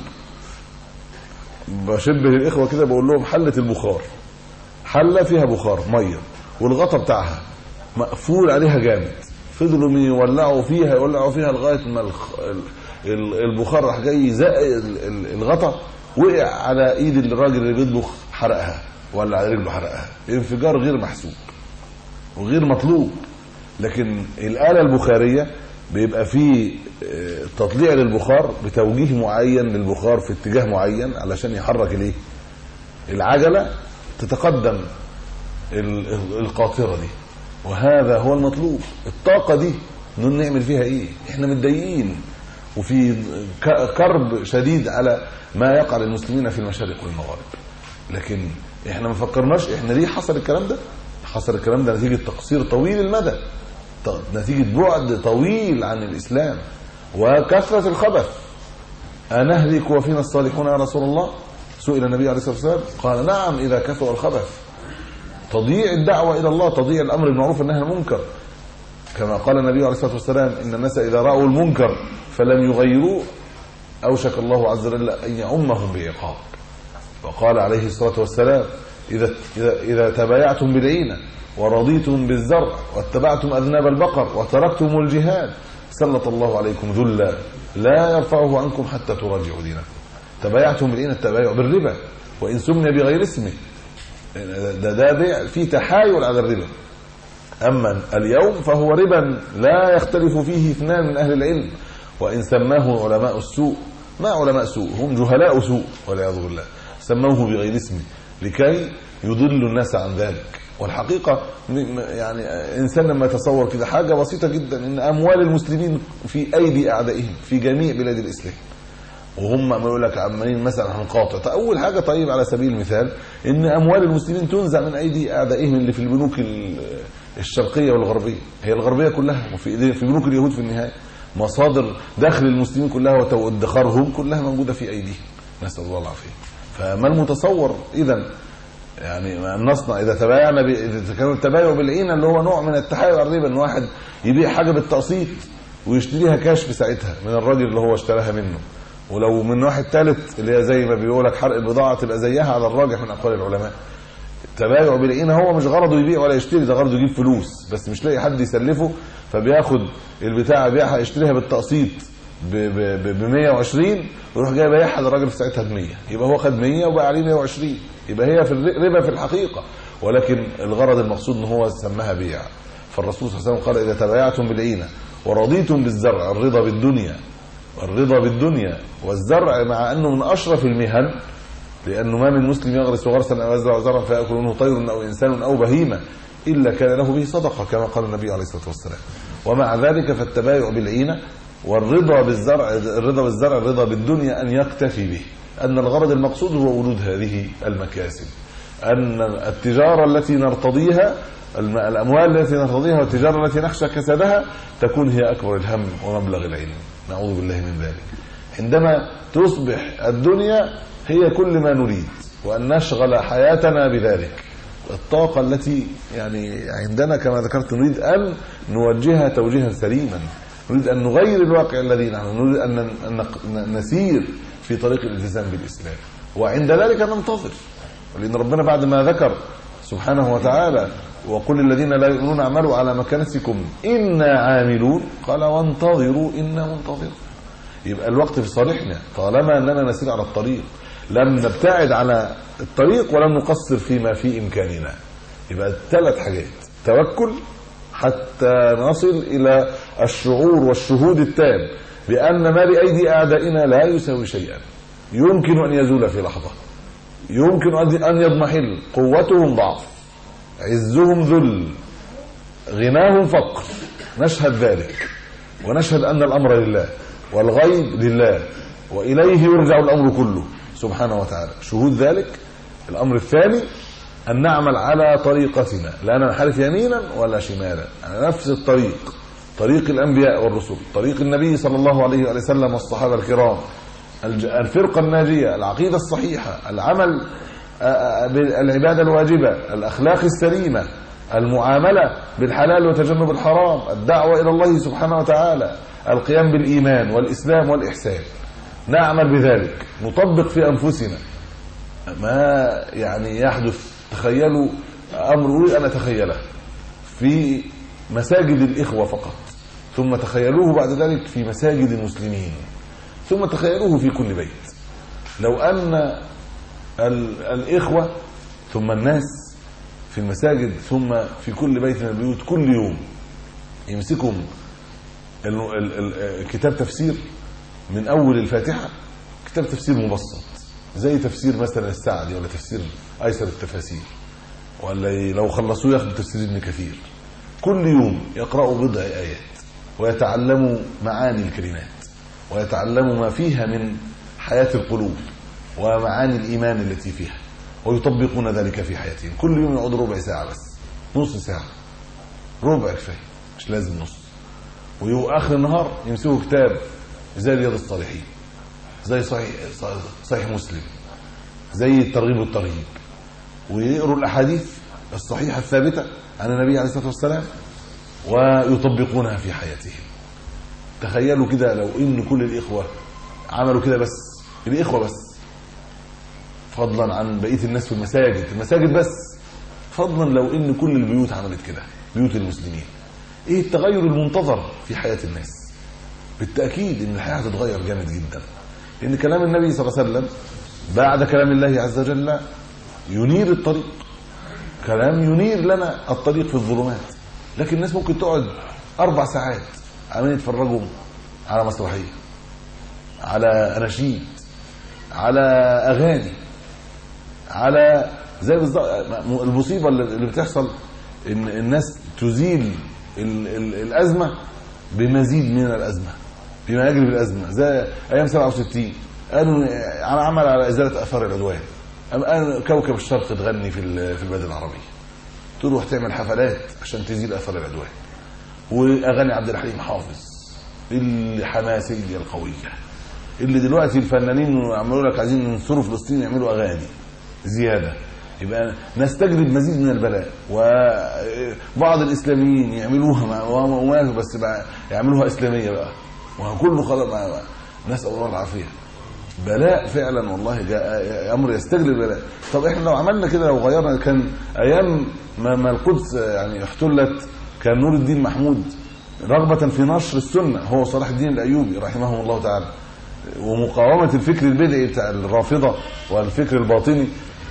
بشبه الإخوة كده بقول لهم حلة البخار، حلة فيها بخار مية والغطا بتاعها مقفول عليها جامد، فضلوا من يولعوا فيها يولعوا فيها لغايه ما البخار راح جاي زق الغطا، وقع على ايد الراجل اللي بيطبخ حرقها، ولا على رجله حرقها. انفجار غير محسوب وغير مطلوب. لكن الآلة البخارية بيبقى فيه تطليع للبخار بتوجيه معين للبخار في اتجاه معين علشان يحرك الايه العجلة تتقدم القاطرة دي، وهذا هو المطلوب. الطاقة دي نعمل فيها ايه؟ احنا متضايقين وفي كرب شديد على ما يقع للمسلمين في المشارق والمغارب، لكن احنا ما فكرناش احنا ليه حصل الكلام ده. حصل الكلام ده نتيجة تقصير طويل المدى، نتيجة بعد طويل عن الإسلام وكثرة الخبث. أنهلك وفينا الصالحون يا رسول الله؟ سئل النبي عليه الصلاة والسلام قال نعم إذا كثر الخبث. تضيع الدعوة إلى الله، تضيع الأمر بالمعروف والنهي عن المنكر، كما قال النبي عليه الصلاة والسلام إن الناس إذا رأوا المنكر فلم يغيروه أوشك الله عز وجل أن يعمهم بعقاب. وقال عليه الصلاة والسلام إذا, إذا, إذا تبايعتم بالعينة ورضيتم بالزرع واتبعتم أذناب البقر وتركتم الجهاد سلط الله عليكم ذلا لا يرفعه عنكم حتى تراجعوا دينكم. تبايعتم بالعينة، التبايع بالربا وإن سمي بغير اسمه، ده ده بيع في تحايل على الربا. أما اليوم فهو ربا لا يختلف فيه اثنان من أهل العلم، وإن سماه علماء السوء، ما علماء سوء، هم جهلاء سوء والعياذ بالله، سموه بغير اسمه لكي يضل الناس عن ذلك. والحقيقة يعني إنسان لما يتصور كده حاجة بسيطة جدا، إن أموال المسلمين في أيدي أعدائهم في جميع بلاد الإسلام، وهم ما يقول لك عمالين مثلا هنقاطع. فاول حاجه طيب على سبيل المثال ان اموال المسلمين تنزع من ايدي اعدائهم اللي في البنوك الشرقيه والغربيه، هي الغربيه كلها وفي في بنوك اليهود في النهايه، مصادر دخل المسلمين كلها وادخارهم كلها موجوده في ايديهم، نسال الله العافيه. فما المتصور اذا يعني نصنع اذا تبايعنا ب... اذا كان التبايع بالعينه اللي هو نوع من التحايل على الربا، ان واحد يبيع حاجه بالتقسيط ويشتريها كاش في ساعتها من الراجل اللي هو اشتراها منه، ولو من واحد ثالث اللي هي زي ما بيقول لك حرق البضاعه تبقى زيها على الراجح من اقوال العلماء. التبايع بالعينه هو مش غرضه يبيع ولا يشتري، ده غرضه يجيب فلوس، بس مش لاقي حد يسلفه فبياخد البتاعه بيعها يشتريها بالتقسيط ب مية وعشرين ويروح جاي بايعها للراجل في ساعتها ب مية، يبقى هو خد مية وبقى عليه مية وعشرين، يبقى هي في الربا في الحقيقه، ولكن الغرض المقصود ان هو سماها بيع. فالرسول صلى الله عليه وسلم قال اذا تبايعتم بالعينه ورضيتم بالزرع، الرضا بالدنيا الرضا بالدنيا والزرع مع انه من اشرف المهن، لانه ما من مسلم يغرس غرسا او يزرع زرعا فياكل منه طير او انسان او بهيمه الا كان له به صدقه كما قال النبي عليه الصلاه والسلام. ومع ذلك فالتبايع بالعينه والرضا بالزرع، الرضا بالزرع الرضا بالدنيا ان يكتفي به، ان الغرض المقصود هو وجود هذه المكاسب، ان التجاره التي نرتضيها، الاموال التي نرتضيها والتجاره التي نخشى كسادها تكون هي اكبر الهم ومبلغ العلم، نعوذ بالله من ذلك. عندما تصبح الدنيا هي كل ما نريد وان نشغل حياتنا بذلك، الطاقه التي يعني عندنا كما ذكرت نريد ان نوجهها توجيها سليما، نريد ان نغير الواقع الذي نحن نريد ان نسير في طريق الالتزام بالاسلام، وعند ذلك ننتظر، لان ربنا بعد ما ذكر سبحانه وتعالى وقل الذين لا يؤمنون اعملوا على مكانتكم انا عاملون، قال وانتظروا انا منتظرون. يبقى الوقت في صالحنا طالما اننا نسير على الطريق، لم نبتعد على الطريق ولم نقصر فيما في امكاننا. يبقى ثلاث حاجات: توكل حتى نصل الى الشعور والشهود التام بان ما بايدي اعدائنا لا يساوي شيئا، يمكن ان يزول في لحظه، يمكن ان يضمحل، قوتهم ضعف، عزهم ذل، غناهم فقر، نشهد ذلك ونشهد ان الامر لله والغيب لله واليه يرجع الامر كله سبحانه وتعالى، شهود ذلك. الامر الثاني ان نعمل على طريقتنا، لا ننحرف يمينا ولا شمالا، على نفس الطريق، طريق الانبياء والرسل، طريق النبي صلى الله عليه وسلم والصحابه الكرام، الفرقه الناجيه، العقيده الصحيحه، العمل بالعباده الواجبه، الاخلاق السليمه، المعامله بالحلال وتجنب الحرام، الدعوه الى الله سبحانه وتعالى، القيام بالايمان والاسلام والاحسان. نعمل بذلك، نطبق في انفسنا ما يعني يحدث. تخيلوا امر اريد ان اتخيله في مساجد الاخوه فقط، ثم تخيلوه بعد ذلك في مساجد المسلمين، ثم تخيلوه في كل بيت. لو ان الاخوه ثم الناس في المساجد ثم في كل بيت من البيوت كل يوم يمسكوا كتاب تفسير من اول الفاتحه، كتاب تفسير مبسط زي تفسير مثلا السعدي ولا تفسير ايسر التفاسير، ولا لو خلصوه ياخدوا تفسير ابن كثير، كل يوم يقرأوا بضع آيات ويتعلموا معاني الكلمات ويتعلموا ما فيها من حياة القلوب ومعاني الإيمان التي فيها، ويطبقون ذلك في حياتهم. كل يوم يقعدوا ربع ساعة بس، نص ساعة، ربع كفاية، مش لازم نص. وآخر النهار يمسكوا كتاب زي رياض الصالحين، زي صحيح صحيح مسلم، زي الترغيب والترهيب، ويقروا الأحاديث الصحيحة الثابتة عن النبي عليه الصلاة والسلام ويطبقونها في حياتهم. تخيلوا كده لو إن كل الإخوة عملوا كده، بس الإخوة بس، فضلا عن بقية الناس في المساجد، المساجد بس، فضلا لو إن كل البيوت عملت كده، بيوت المسلمين، إيه التغير المنتظر في حياة الناس؟ بالتأكيد إن الحياة هتتغير جامد جدا، لأن كلام النبي صلى الله عليه وسلم بعد كلام الله عز وجل ينير الطريق، كلام ينير لنا الطريق في الظلمات. لكن الناس ممكن تقعد أربع ساعات عمالين يتفرجوا على مسرحية، على أناشيد، على أغاني، على زي بالظبط. المصيبة اللي بتحصل إن الناس تزيل ال ال الأزمة بمزيد من الأزمة، بما يجري بالأزمة، زي أيام سبعة وستين قالوا عمل على ازاله اثار العدوان. قالوا كوكب الشرق تغني في في البلاد العربيه، تروح تعمل حفلات عشان تزيل اثار العدوان. واغاني عبد الحليم حافظ الحماسيه القويه اللي دلوقتي الفنانين عملوا لك عايزين ينصروا فلسطين يعملوا اغاني زياده، يبقى نستجلب مزيد من البلاء. وبعض الاسلاميين يعملوها وما بس بقى يعملوها اسلاميه بقى، وكله خلاص نسال الله العافيه. بلاء فعلا والله، جاء امر يستجلب البلاء. طب احنا لو عملنا كده، لو غيرنا، كان ايام ما, ما القدس يعني احتلت، كان نور الدين محمود رغبه في نشر السنه هو صلاح الدين الايوبي رحمه الله تعالى، ومقاومه الفكر البدعي بتاع الرافضه والفكر الباطني،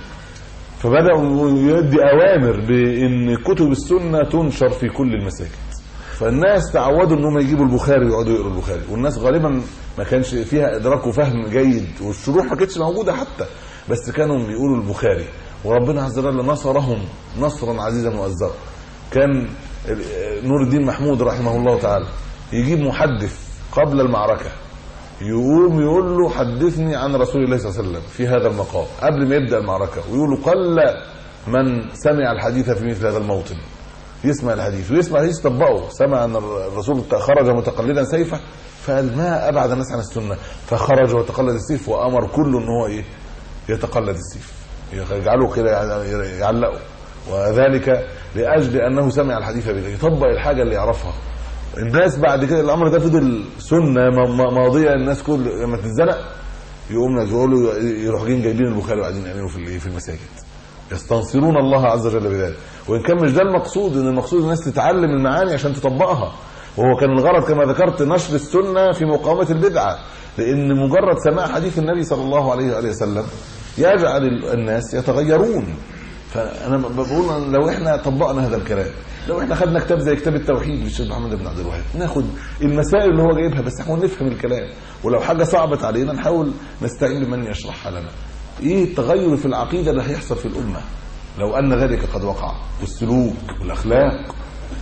فبداوا يدي اوامر بان كتب السنه تنشر في كل المساجد. فالناس تعودوا انهم يجيبوا البخاري ويقعدوا يقروا البخاري، والناس غالبا ما كانش فيها ادراك وفهم جيد، والشروح ما كانتش موجوده حتى، بس كانوا بيقولوا البخاري. وربنا عز وجل نصرهم نصرا عزيزا مؤزرا. كان نور الدين محمود رحمه الله تعالى يجيب محدث قبل المعركه، يقوم يقول له حدثني عن رسول الله صلى الله عليه وسلم في هذا المقام قبل ما يبدا المعركه، ويقول له قل من سمع الحديث في مثل هذا الموطن. يسمع الحديث ويسمع الحديث طبقه. سمع ان الرسول خرج متقلدا سيفه، فقال ما ابعد الناس عن السنه، فخرج وتقلد السيف، وامر كله ان هو ايه يتقلد السيف، يجعله كده يعلقه، وذلك لاجل انه سمع الحديث به، يطبق الحاجه اللي يعرفها. الناس بعد كده الامر ده فضل سنه ماضيه، الناس كل لما تتزنق يقوم يقولوا يروحوا جايبين البخاري وقاعدين يعملوا في في المساجد، يستنصرون الله عز وجل بذلك. وان كان مش ده المقصود، ان المقصود الناس تتعلم المعاني عشان تطبقها، وهو كان الغرض كما ذكرت نشر السنه في مقاومه البدعه، لان مجرد سماع حديث النبي صلى الله عليه واله وسلم يجعل الناس يتغيرون. فانا بقول لو احنا طبقنا هذا الكلام، لو احنا خدنا كتاب زي كتاب التوحيد للشيخ محمد بن عبد الوهاب، ناخد المسائل اللي هو جايبها بس نحاول نفهم الكلام، ولو حاجه صعبت علينا نحاول نستعين بمن يشرحها لنا. ايه التغير في العقيده اللي هيحصل في الامه لو ان ذلك قد وقع، والسلوك والاخلاق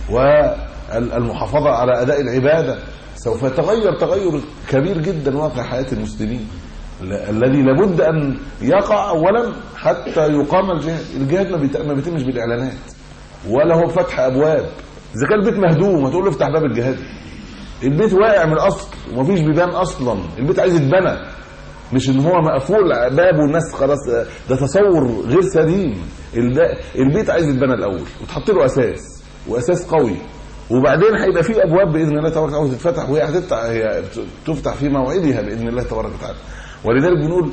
والمحافظه على اداء العباده، سوف يتغير تغير كبير جدا واقع حياه المسلمين، الذي لابد ان يقع اولا حتى يقام الجهاد. الجهاد ما بيتمش بالاعلانات ولا هو فتح ابواب. اذا كان البيت مهدوم هتقول له افتح باب الجهاد؟ البيت واقع من الاصل ومفيش بيبان اصلا، البيت عايز يتبنى، مش ان هو مقفول باب والناس خلاص. ده تصور غير سليم. البيت عايز يتبنى الاول وتحط له اساس، واساس قوي، وبعدين هيبقى فيه ابواب باذن الله تبارك وتعالى تتفتح، وهي هتفتح، هي تفتح في موعدها باذن الله تبارك وتعالى. ولذلك بنقول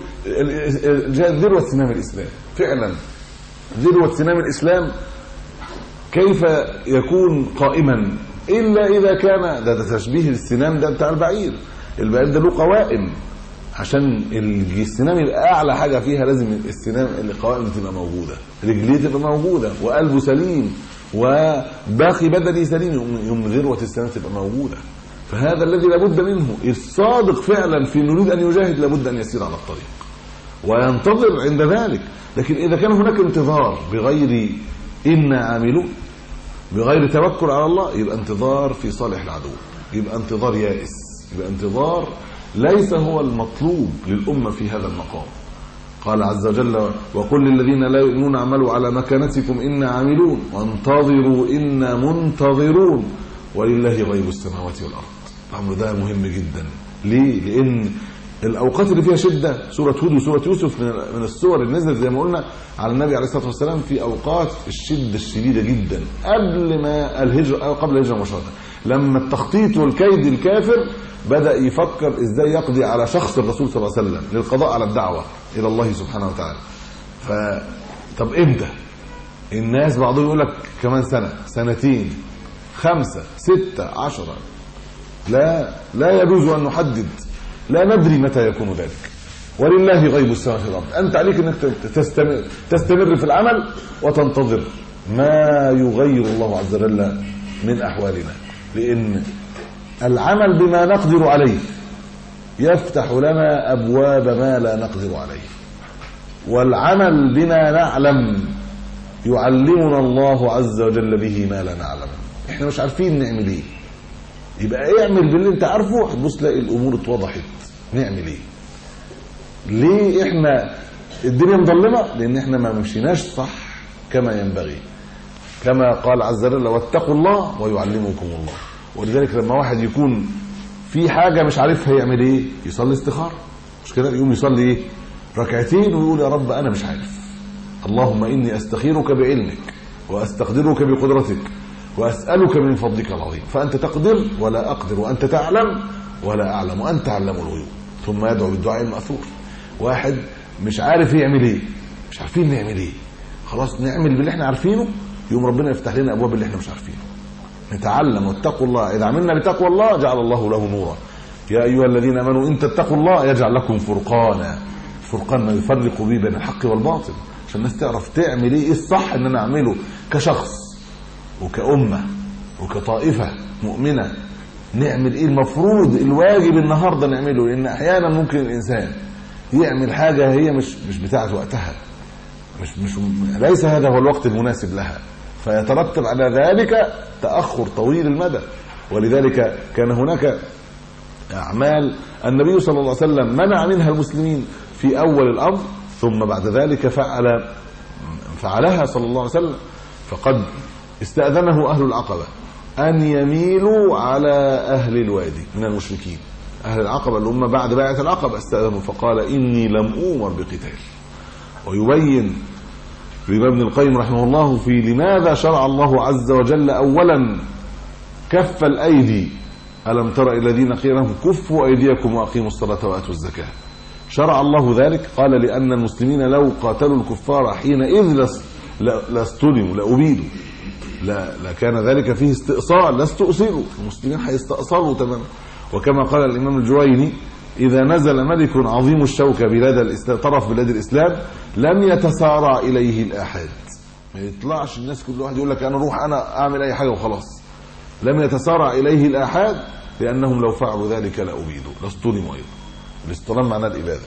ذروه سنام الاسلام، فعلا ذروه سنام الاسلام كيف يكون قائما الا اذا كان ده, ده تشبيه السنام ده بتاع البعير. البعير ده له قوائم، عشان السنام يبقى اعلى حاجه فيها لازم السنام اللي قوائم تبقى موجوده، رجليه تبقى موجوده، وقلبه سليم، وباقي بدني سليم، يوم ذروه السنام تبقى موجوده. فهذا الذي لابد منه. الصادق فعلا في نريد ان يجاهد لابد ان يسير على الطريق وينتظر عند ذلك. لكن اذا كان هناك انتظار بغير إنا عاملون، بغير توكل على الله، يبقى انتظار في صالح العدو، يبقى انتظار يائس، يبقى انتظار ليس هو المطلوب للأمة في هذا المقام. قال عز وجل وقل للذين لا يؤمنون اعملوا على مكانتكم إنا عاملون وانتظروا إنا منتظرون ولله غيب السماوات والأرض. الأمر ده مهم جدا. ليه؟ لأن الأوقات اللي فيها شدة، سورة هود وسورة يوسف من السور اللي نزلت زي ما قلنا على النبي عليه الصلاة والسلام في أوقات الشدة الشديدة جدا قبل ما الهجرة أو قبل الهجرة مباشرة، لما التخطيط والكيد الكافر بدأ يفكر إزاي يقضي على شخص الرسول صلى الله عليه وسلم للقضاء على الدعوة إلى الله سبحانه وتعالى. فطب إمتى؟ الناس بعضهم يقول لك كمان سنة، سنتين، خمسة، ستة، عشرة. لا لا يجوز أن نحدد، لا ندري متى يكون ذلك. ولله غيب السماوات والارض. انت عليك انك تستمر تستمر في العمل وتنتظر ما يغير الله عز وجل من احوالنا، لان العمل بما نقدر عليه يفتح لنا ابواب ما لا نقدر عليه، والعمل بما نعلم يعلمنا الله عز وجل به ما لا نعلم. احنا مش عارفين نعمل ايه، يبقى اعمل باللي انت عارفه، هتبص تلاقي الامور اتوضحت. نعمل ايه؟ ليه احنا الدنيا مظلمه؟ لان احنا ما مشيناش صح كما ينبغي، كما قال عز وجل واتقوا الله ويعلمكم الله. ولذلك لما واحد يكون في حاجه مش عارفها يعمل ايه؟ يصلي استخاره، مش كده؟ يقوم يصلي ايه؟ ركعتين ويقول يا رب انا مش عارف، اللهم اني استخيرك بعلمك واستقدرك بقدرتك واسالك من فضلك العظيم، فانت تقدر ولا اقدر، وانت تعلم ولا اعلم، وانت علام الغيوب. ثم يدعو بالدعاء الماثور. واحد مش عارف يعمل ايه، مش عارفين نعمل ايه، خلاص نعمل باللي احنا عارفينه، يوم ربنا يفتح لنا ابواب اللي احنا مش عارفينه. نتعلم واتقوا الله، اذا عملنا بتقوى الله جعل الله له نورا. يا ايها الذين امنوا ان تتقوا الله يجعل لكم فرقانا. فرقان ما يفرق به بين الحق والباطل، عشان الناس تعرف تعمل ايه الصح ان انا اعمله كشخص وكأمة وكطائفة مؤمنة. نعمل ايه المفروض الواجب النهارده نعمله، لان احيانا ممكن الانسان يعمل حاجه هي مش مش بتاعه وقتها، مش مش ليس هذا هو الوقت المناسب لها، فيترتب على ذلك تأخر طويل المدى. ولذلك كان هناك أعمال النبي صلى الله عليه وسلم منع منها المسلمين في أول الأمر، ثم بعد ذلك فعل فعلها صلى الله عليه وسلم. فقد استأذنه أهل العقبة أن يميلوا على أهل الوادي من المشركين. أهل العقبة اللي هم بعد بيعة العقبة استأذنوا، فقال إني لم أؤمر بقتال. ويبين الإمام ابن القيم رحمه الله في لماذا شرع الله عز وجل أولا كف الأيدي، ألم تر إلى الذين قيل لهم كفوا أيديكم وأقيموا الصلاة وآتوا الزكاة. شرع الله ذلك قال لأن المسلمين لو قاتلوا الكفار حينئذ لاستلموا لأبيدوا، لا لكان ذلك فيه استئصال، لا استؤصلوا، المسلمين هيستأصلوا تماما. وكما قال الإمام الجويني إذا نزل ملك عظيم الشوكة بلاد الإسلام طرف بلاد الإسلام لم يتسارع إليه الآحاد، ما يطلعش الناس كل واحد يقول لك أنا أروح أنا أعمل أي حاجة وخلاص. لم يتسارع إليه الآحاد لأنهم لو فعلوا ذلك لأبيدوا لاستلموا أيضا. الاستلام معناه الإبادة.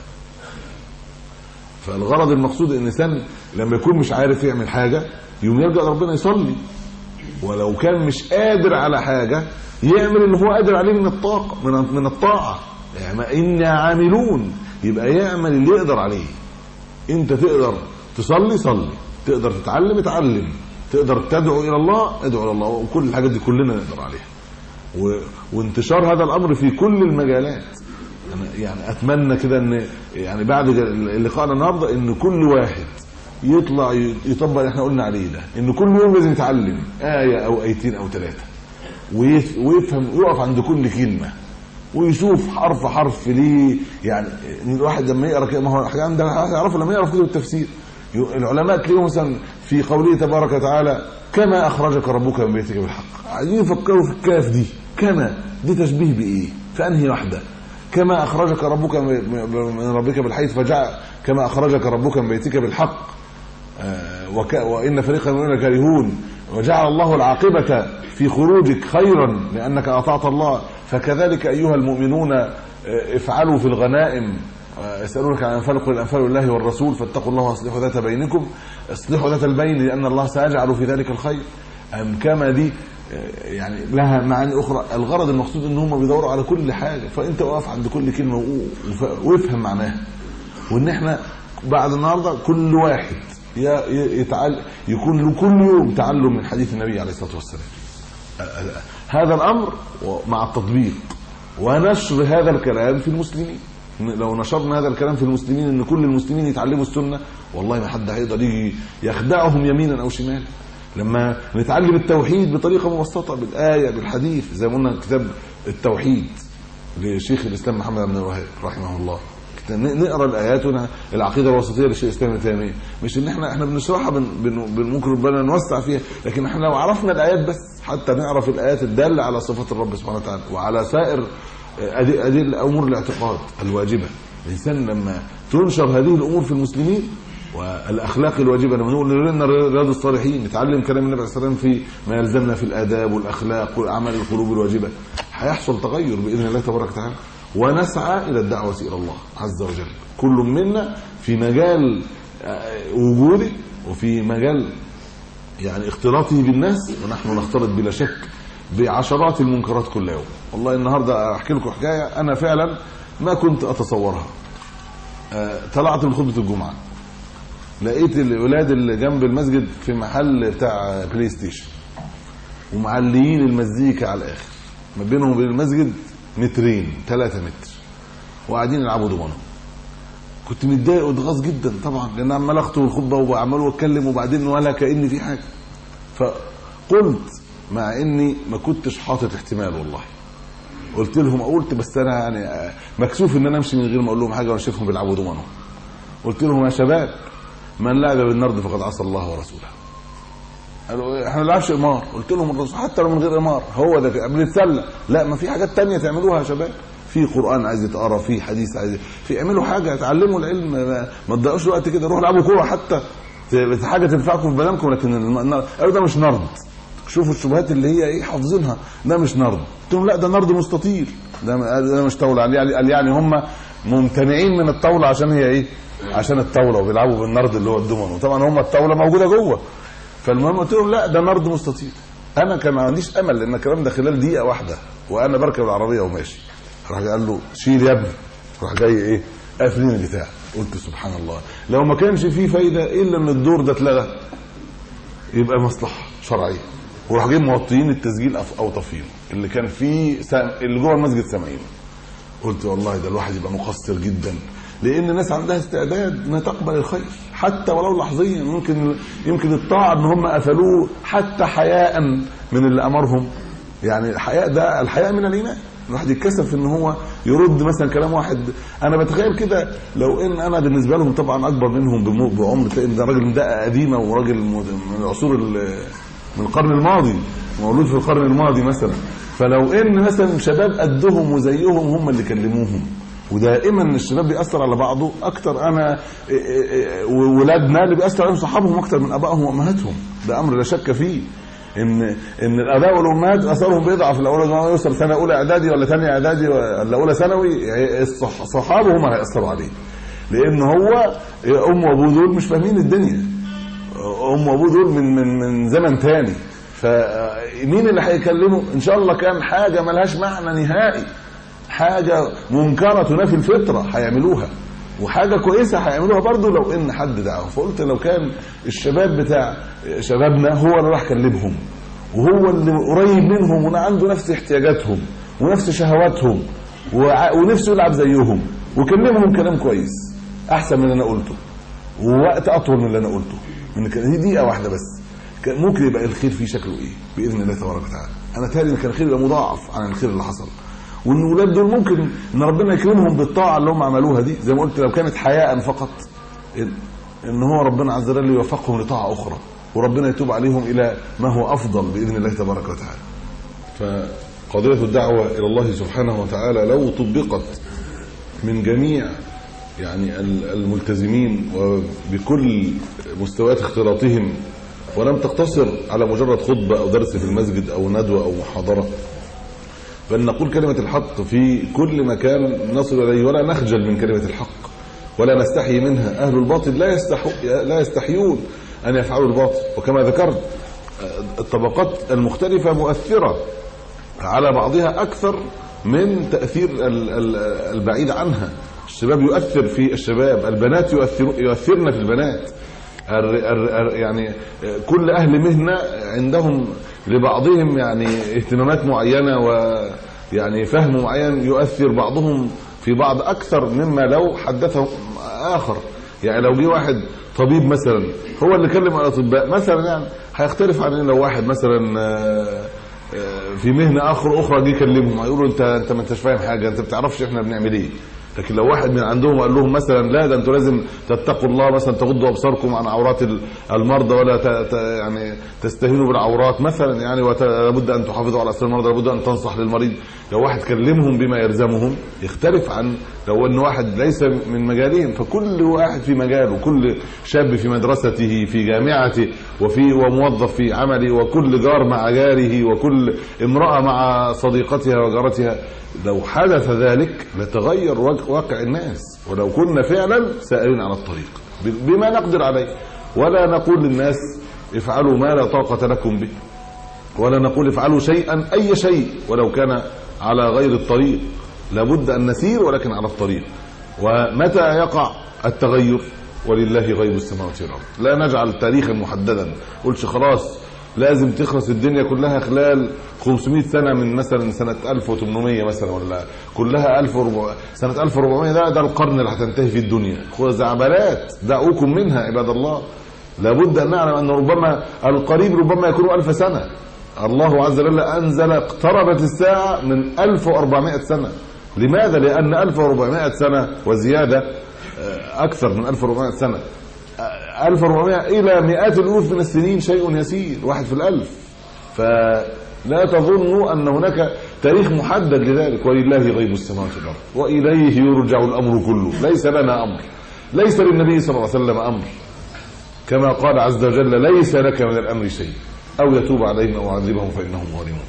فالغرض المقصود ان الانسان لما يكون مش عارف يعمل حاجه يوم يلجأ ربنا يصلي، ولو كان مش قادر على حاجه يعمل اللي هو قادر عليه من الطاقه من من الطاعه. يعني إنا عاملون، يبقى يعمل اللي يقدر عليه. انت تقدر تصلي صلي، تقدر تتعلم اتعلم، تقدر تدعو الى الله ادعو الى الله، وكل الحاجات دي كلنا نقدر عليها. و... وانتشار هذا الامر في كل المجالات. يعني اتمنى كده ان يعني بعد اللقاء النهارده ان كل واحد يطلع يطبق اللي احنا قلنا عليه ده، ان كل يوم لازم يتعلم ايه او ايتين او ثلاثه، ويفهم ويقف عند كل كلمه ويشوف حرف حرف ليه. يعني الواحد لما يقرا كده، ما هو حاجه عنده يعرف لما يقرا كتب التفسير. العلماء تلاقيهم مثلا في قوله تبارك وتعالى كما اخرجك ربك من بيتك بالحق، عايزين يفكروا في الكاف دي، كما دي تشبيه بايه؟ في انهي واحده؟ كما اخرجك ربك من ربك بالحق فجاء كما اخرجك ربك من بيتك بالحق وك وان فريقا منهم كارهون، وجعل الله العاقبه في خروجك خيرا لانك اطعت الله. فكذلك ايها المؤمنون افعلوا في الغنائم، يسالونك عن الانفال قل الانفال لله والرسول فاتقوا الله واصلحوا ذات بينكم، اصلحوا ذات البين لان الله سيجعل في ذلك الخير. ام كما دي يعني لها معاني اخرى. الغرض المقصود ان هم بيدوروا على كل حاجه، فانت واقف عند كل كلمه وافهم معناها. وان احنا بعد النهارده كل واحد يتعلم، يكون له كل يوم تعلم من حديث النبي عليه الصلاه والسلام. هذا الامر مع التطبيق ونشر هذا الكلام في المسلمين. لو نشرنا هذا الكلام في المسلمين ان كل المسلمين يتعلموا السنه، والله ما حد هيقدر يجي يخدعهم يمينا او شمالا. لما نتعلم التوحيد بطريقه مبسطه بالآية بالحديث، زي ما قلنا كتاب التوحيد لشيخ الإسلام محمد بن الوهاب رحمه الله، نقرا الآيات العقيدة الوسطية لشيخ الإسلام ابن تيمية، مش ان احنا احنا بنشرحها ممكن ربنا نوسع فيها، لكن احنا لو عرفنا الآيات بس حتى نعرف الآيات الدالة على صفات الرب سبحانه وتعالى وعلى سائر أدل أمور الاعتقاد الواجبة. الإنسان لما تنشر هذه الأمور في المسلمين والاخلاق الواجبه، لما نقول لنا رياض الصالحين نتعلم كلام النبي صلى الله عليه وسلم في ما يلزمنا في الاداب والاخلاق واعمال القلوب الواجبه، هيحصل تغير باذن الله تبارك وتعالى. ونسعى الى الدعوه الى الله عز وجل، كل منا في مجال وجوده وفي مجال يعني اختلاطه بالناس، ونحن نختلط بلا شك بعشرات المنكرات كل يوم. والله النهارده احكي لكم حكايه انا فعلا ما كنت اتصورها. طلعت من خطبه الجمعه لقيت الاولاد اللي جنب المسجد في محل بتاع بلاي ستيشن ومعليين المزيكا على الاخر، ما بينهم وبين المسجد مترين ثلاثة متر، وقاعدين يلعبوا دومنه. كنت متضايق واتغاظ جدا طبعا، لان عمال اخطب الخطبه وعمال اتكلم وبعدين ولا كأن في حاجه. فقلت مع اني ما كنتش حاطط احتمال، والله قلت لهم، قلت بس انا يعني مكسوف ان انا امشي من غير ما اقول لهم حاجه وانا شايفهم بيلعبوا دومنه. قلت لهم يا شباب من لعب بالنرد فقد عصى الله ورسوله. قالوا احنا ما بنلعبش قمار. قلت لهم الرسول حتى لو من غير قمار هو ده بنتسلى. لا، ما في حاجات تانية تعملوها يا شباب، في قران عايز يتقرا، في حديث عايز، في اعملوا حاجه، اتعلموا العلم، ما تضيعوش الوقت كده. روحوا العبوا كوره حتى حاجه تنفعكم في بدنكم. لكن النرد ده مش نرد. شوفوا الشبهات اللي هي ايه حافظينها، ده مش نرد. قلت لهم لا، ده نرد مستطيل، ده ده مش طاوله. قال يعني هم ممتنعين من الطاوله عشان هي ايه؟ عشان الطاوله، وبيلعبوا بالنرد اللي هو الدومينو. طبعا هم الطاوله موجوده جوه. فالمهم قلت لهم لا، ده نرد مستطيل. انا كان ما عنديش امل، لان الكلام ده خلال دقيقه واحده وانا بركب العربيه وماشي. راح قال له شيل يا ابني، راح جاي ايه قافلين البتاع. قلت سبحان الله، لو ما كانش فيه فايده الا ان الدور ده اتلغى يبقى مصلحه شرعيه. وراح جايين موطيين التسجيل او طافينه اللي كان فيه سام... اللي جوه المسجد سامعين. قلت والله ده الواحد يبقى مقصر جدا، لان الناس عندها استعداد انها تقبل الخير حتى ولو لحظيا. ممكن يمكن الطاعه ان هم قفلوه حتى حياء من اللي امرهم. يعني الحياء ده، الحياء من الايمان. الواحد يتكسف ان هو يرد مثلا كلام واحد. انا بتخيل كده لو ان انا بالنسبه لهم طبعا اكبر منهم بعمر، ده راجل من دقه قديمه وراجل من العصور من القرن الماضي، مولود في القرن الماضي مثلا. فلو ان مثلا شباب قدهم وزيهم هم اللي كلموهم، ودائما الشباب بيأثر على بعضه اكتر. انا وولادنا اللي بيأثر عليهم صحابهم اكتر من ابائهم وامهاتهم، ده امر لا شك فيه. ان ان الاباء والامهات اثرهم بيضعف. الاول ما يوصل سنه اولى اعدادي ولا ثانيه اعدادي ولا اولى ثانوي، صحابه هم هيأثروا عليه، لان هو ام وابوه دول مش فاهمين الدنيا. ام وابوه دول من من من زمن تاني. فمين اللي هيكلمه؟ ان شاء الله كان حاجه ملهاش معنى نهائي، حاجه منكره تنافي الفطره هيعملوها، وحاجه كويسه هيعملوها برضو لو ان حد دعاهم. فقلت لو كان الشباب بتاع شبابنا هو اللي راح كلمهم، وهو اللي قريب منهم وعنده نفس احتياجاتهم ونفس شهواتهم ونفسه يلعب زيهم، وكلمهم كلام كويس احسن من اللي انا قلته، ووقت اطول من اللي انا قلته. من دي دقيقه واحده بس ممكن يبقى الخير فيه شكله ايه باذن الله تبارك وتعالى. انا تالي ان كان الخير يبقى مضاعف عن الخير اللي حصل. وان الاولاد دول ممكن ان ربنا يكرمهم بالطاعه اللي هم عملوها دي، زي ما قلت لو كانت حياء فقط، ان هو ربنا عز وجل يوفقهم لطاعه اخرى، وربنا يتوب عليهم الى ما هو افضل باذن الله تبارك وتعالى. فقضيه الدعوه الى الله سبحانه وتعالى لو طبقت من جميع يعني الملتزمين وبكل مستويات اختلاطهم، ولم تقتصر على مجرد خطبه او درس في المسجد او ندوه او محاضره، بل نقول كلمة الحق في كل مكان نصل إليه، ولا نخجل من كلمة الحق ولا نستحي منها. أهل الباطل لا يستحو لا يستحيون أن يفعلوا الباطل. وكما ذكرت الطبقات المختلفة مؤثرة على بعضها أكثر من تأثير البعيد عنها. الشباب يؤثر في الشباب، البنات يؤثر يؤثرن في البنات. يعني كل أهل مهنة عندهم لبعضهم يعني اهتمامات معينة ويعني فهم معين يؤثر بعضهم في بعض أكثر مما لو حدثهم آخر. يعني لو جه واحد طبيب مثلا هو اللي كلم الأطباء مثلا، يعني هيختلف عن لو واحد مثلا في مهنة آخر أخرى جه يكلمهم، هيقولوا أنت أنت ما أنتش فاهم حاجة، أنت ما بتعرفش إحنا بنعمل إيه. لكن لو واحد من عندهم قال لهم مثلا لا ده انتوا لازم تتقوا الله، مثلا تغضوا ابصاركم عن عورات المرضى ولا ت... ت... يعني تستهينوا بالعورات مثلا، يعني لابد ان تحافظوا على اسرار المرضى، لابد ان تنصح للمريض. لو واحد كلمهم بما يلزمهم يختلف عن لو ان واحد ليس من مجالهم. فكل واحد في مجاله، كل شاب في مدرسته في جامعته وفي وموظف في عمله، وكل جار مع جاره، وكل امرأة مع صديقتها وجارتها. لو حدث ذلك لتغير واقع الناس، ولو كنا فعلا سائرين على الطريق بما نقدر عليه. ولا نقول للناس افعلوا ما لا طاقة لكم به، ولا نقول افعلوا شيئا أي شيء ولو كان على غير الطريق. لابد أن نسير ولكن على الطريق. ومتى يقع التغير؟ ولله غيب السماوات والارض. لا نجعل تاريخا محددا، قلش خلاص لازم تخلص الدنيا كلها خلال خمسمائة سنه من مثلا سنه ألف وثمانمائة مثلا، ولا كلها ألف وأربعمائة سنه ألف وأربعمائة، ده ده القرن اللي هتنتهي فيه الدنيا. خزعبلات دعوكم منها عباد الله. لابد ان نعلم ان ربما القريب ربما يكون ألف سنه. الله عز وجل انزل اقتربت الساعه من ألف وأربعمائة سنه. لماذا؟ لان ألف وأربعمائة سنه وزياده اكثر من ألف وأربعمائة سنه، ألف وأربعمائة الى مئات الالوف من السنين شيء يسير، واحد في الالف. فلا تظنوا ان هناك تاريخ محدد لذلك. ولله غيب السماوات والارض واليه يرجع الامر كله. ليس لنا امر، ليس للنبي صلى الله عليه وسلم امر، كما قال عز وجل ليس لك من الامر شيء او يتوب عليهم او يعذبهم فانهم ظالمون.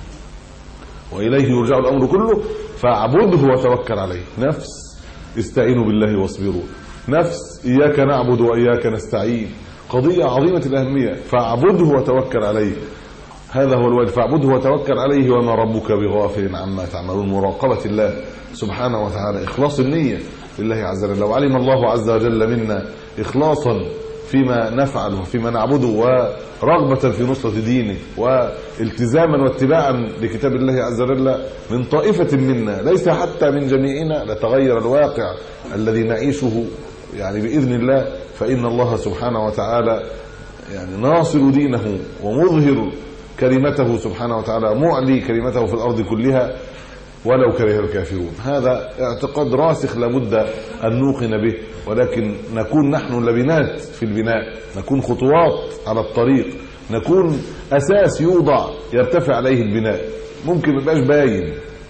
واليه يرجع الامر كله فاعبده وتوكل عليه. نفس استعينوا بالله واصبروا، نفس اياك نعبد واياك نستعين، قضيه عظيمه الاهميه. فاعبده وتوكل عليه، هذا هو الواجب. فاعبده وتوكل عليه وما ربك بغافل عما تعملون. مراقبه الله سبحانه وتعالى، اخلاص النيه لله عز وجل. لو علم الله عز وجل منا اخلاصا فيما نفعل وفيما نعبده ورغبة في نصرة دينه والتزاما واتباعا لكتاب الله عز وجل من طائفة منا ليس حتى من جميعنا، لتغير الواقع الذي نعيشه يعني بإذن الله. فإن الله سبحانه وتعالى يعني ناصر دينه ومظهر كلمته سبحانه وتعالى، معلي كلمته في الأرض كلها ولو كره الكافرون. هذا اعتقاد راسخ لابد أن نوقن به، ولكن نكون نحن لبنات في البناء، نكون خطوات على الطريق، نكون أساس يوضع يرتفع عليه البناء. ممكن ما يبقاش باين،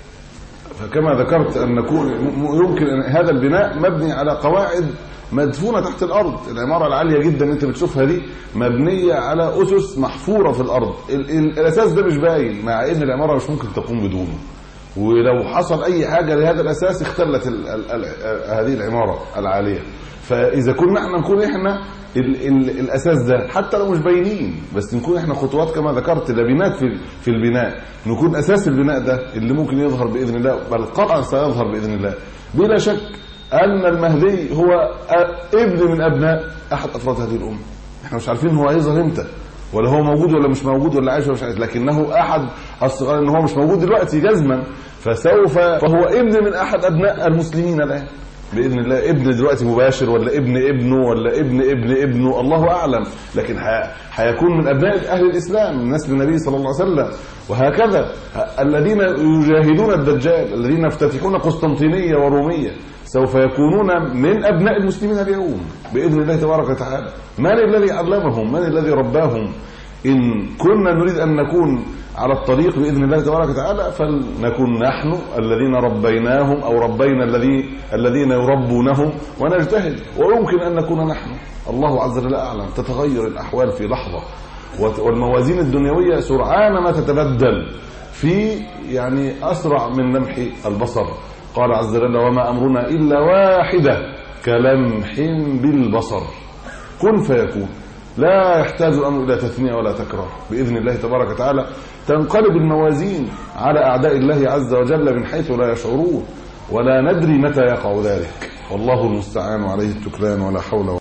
فكما ذكرت أن نكون يمكن أن هذا البناء مبني على قواعد مدفونة تحت الأرض. العمارة العالية جدا أنت بتشوفها دي مبنية على أسس محفورة في الأرض. الأساس ده مش باين، مع أن العمارة مش ممكن تقوم بدونه. ولو حصل اي حاجه لهذا الاساس اختلت ال ال ال هذه العماره العاليه. فاذا كنا احنا نكون احنا ال ال الاساس ده حتى لو مش باينين، بس نكون احنا خطوات كما ذكرت لبنات في في البناء، نكون اساس البناء ده اللي ممكن يظهر باذن الله، بل قطعا سيظهر باذن الله. بلا شك ان المهدي هو ابن من ابناء احد افراد هذه الامه. احنا مش عارفين هو هيظهر امتى، ولا هو موجود ولا مش موجود، ولا عايش ولا مش عايش، لكنه احد الصغار. ان هو مش موجود دلوقتي جزما، فسوف فهو ابن من احد ابناء المسلمين الان باذن الله. ابن دلوقتي مباشر ولا ابن ابنه ولا ابن ابن ابنه الله اعلم، لكن هيكون من ابناء اهل الاسلام من نسل النبي صلى الله عليه وسلم. وهكذا الذين يجاهدون الدجال، الذين يفتتحون قسطنطينيه وروميه، سوف يكونون من ابناء المسلمين اليوم باذن الله تبارك وتعالى. من الذي علمهم؟ من الذي رباهم؟ ان كنا نريد ان نكون على الطريق باذن الله تبارك وتعالى، فلنكن نحن الذين ربيناهم او ربينا الذي الذين يربونهم ونجتهد. ويمكن ان نكون نحن، الله عز وجل اعلم. تتغير الاحوال في لحظه، والموازين الدنيويه سرعان ما تتبدل في يعني اسرع من لمح البصر. قال عز وجل وما امرنا الا واحده كلمح بالبصر، كن فيكون. لا يحتاج الامر الى تثنيه ولا تكرار. باذن الله تبارك وتعالى تنقلب الموازين على اعداء الله عز وجل من حيث لا يشعرون، ولا ندري متى يقع ذلك. والله المستعان عليه التكلان، ولا حول ولا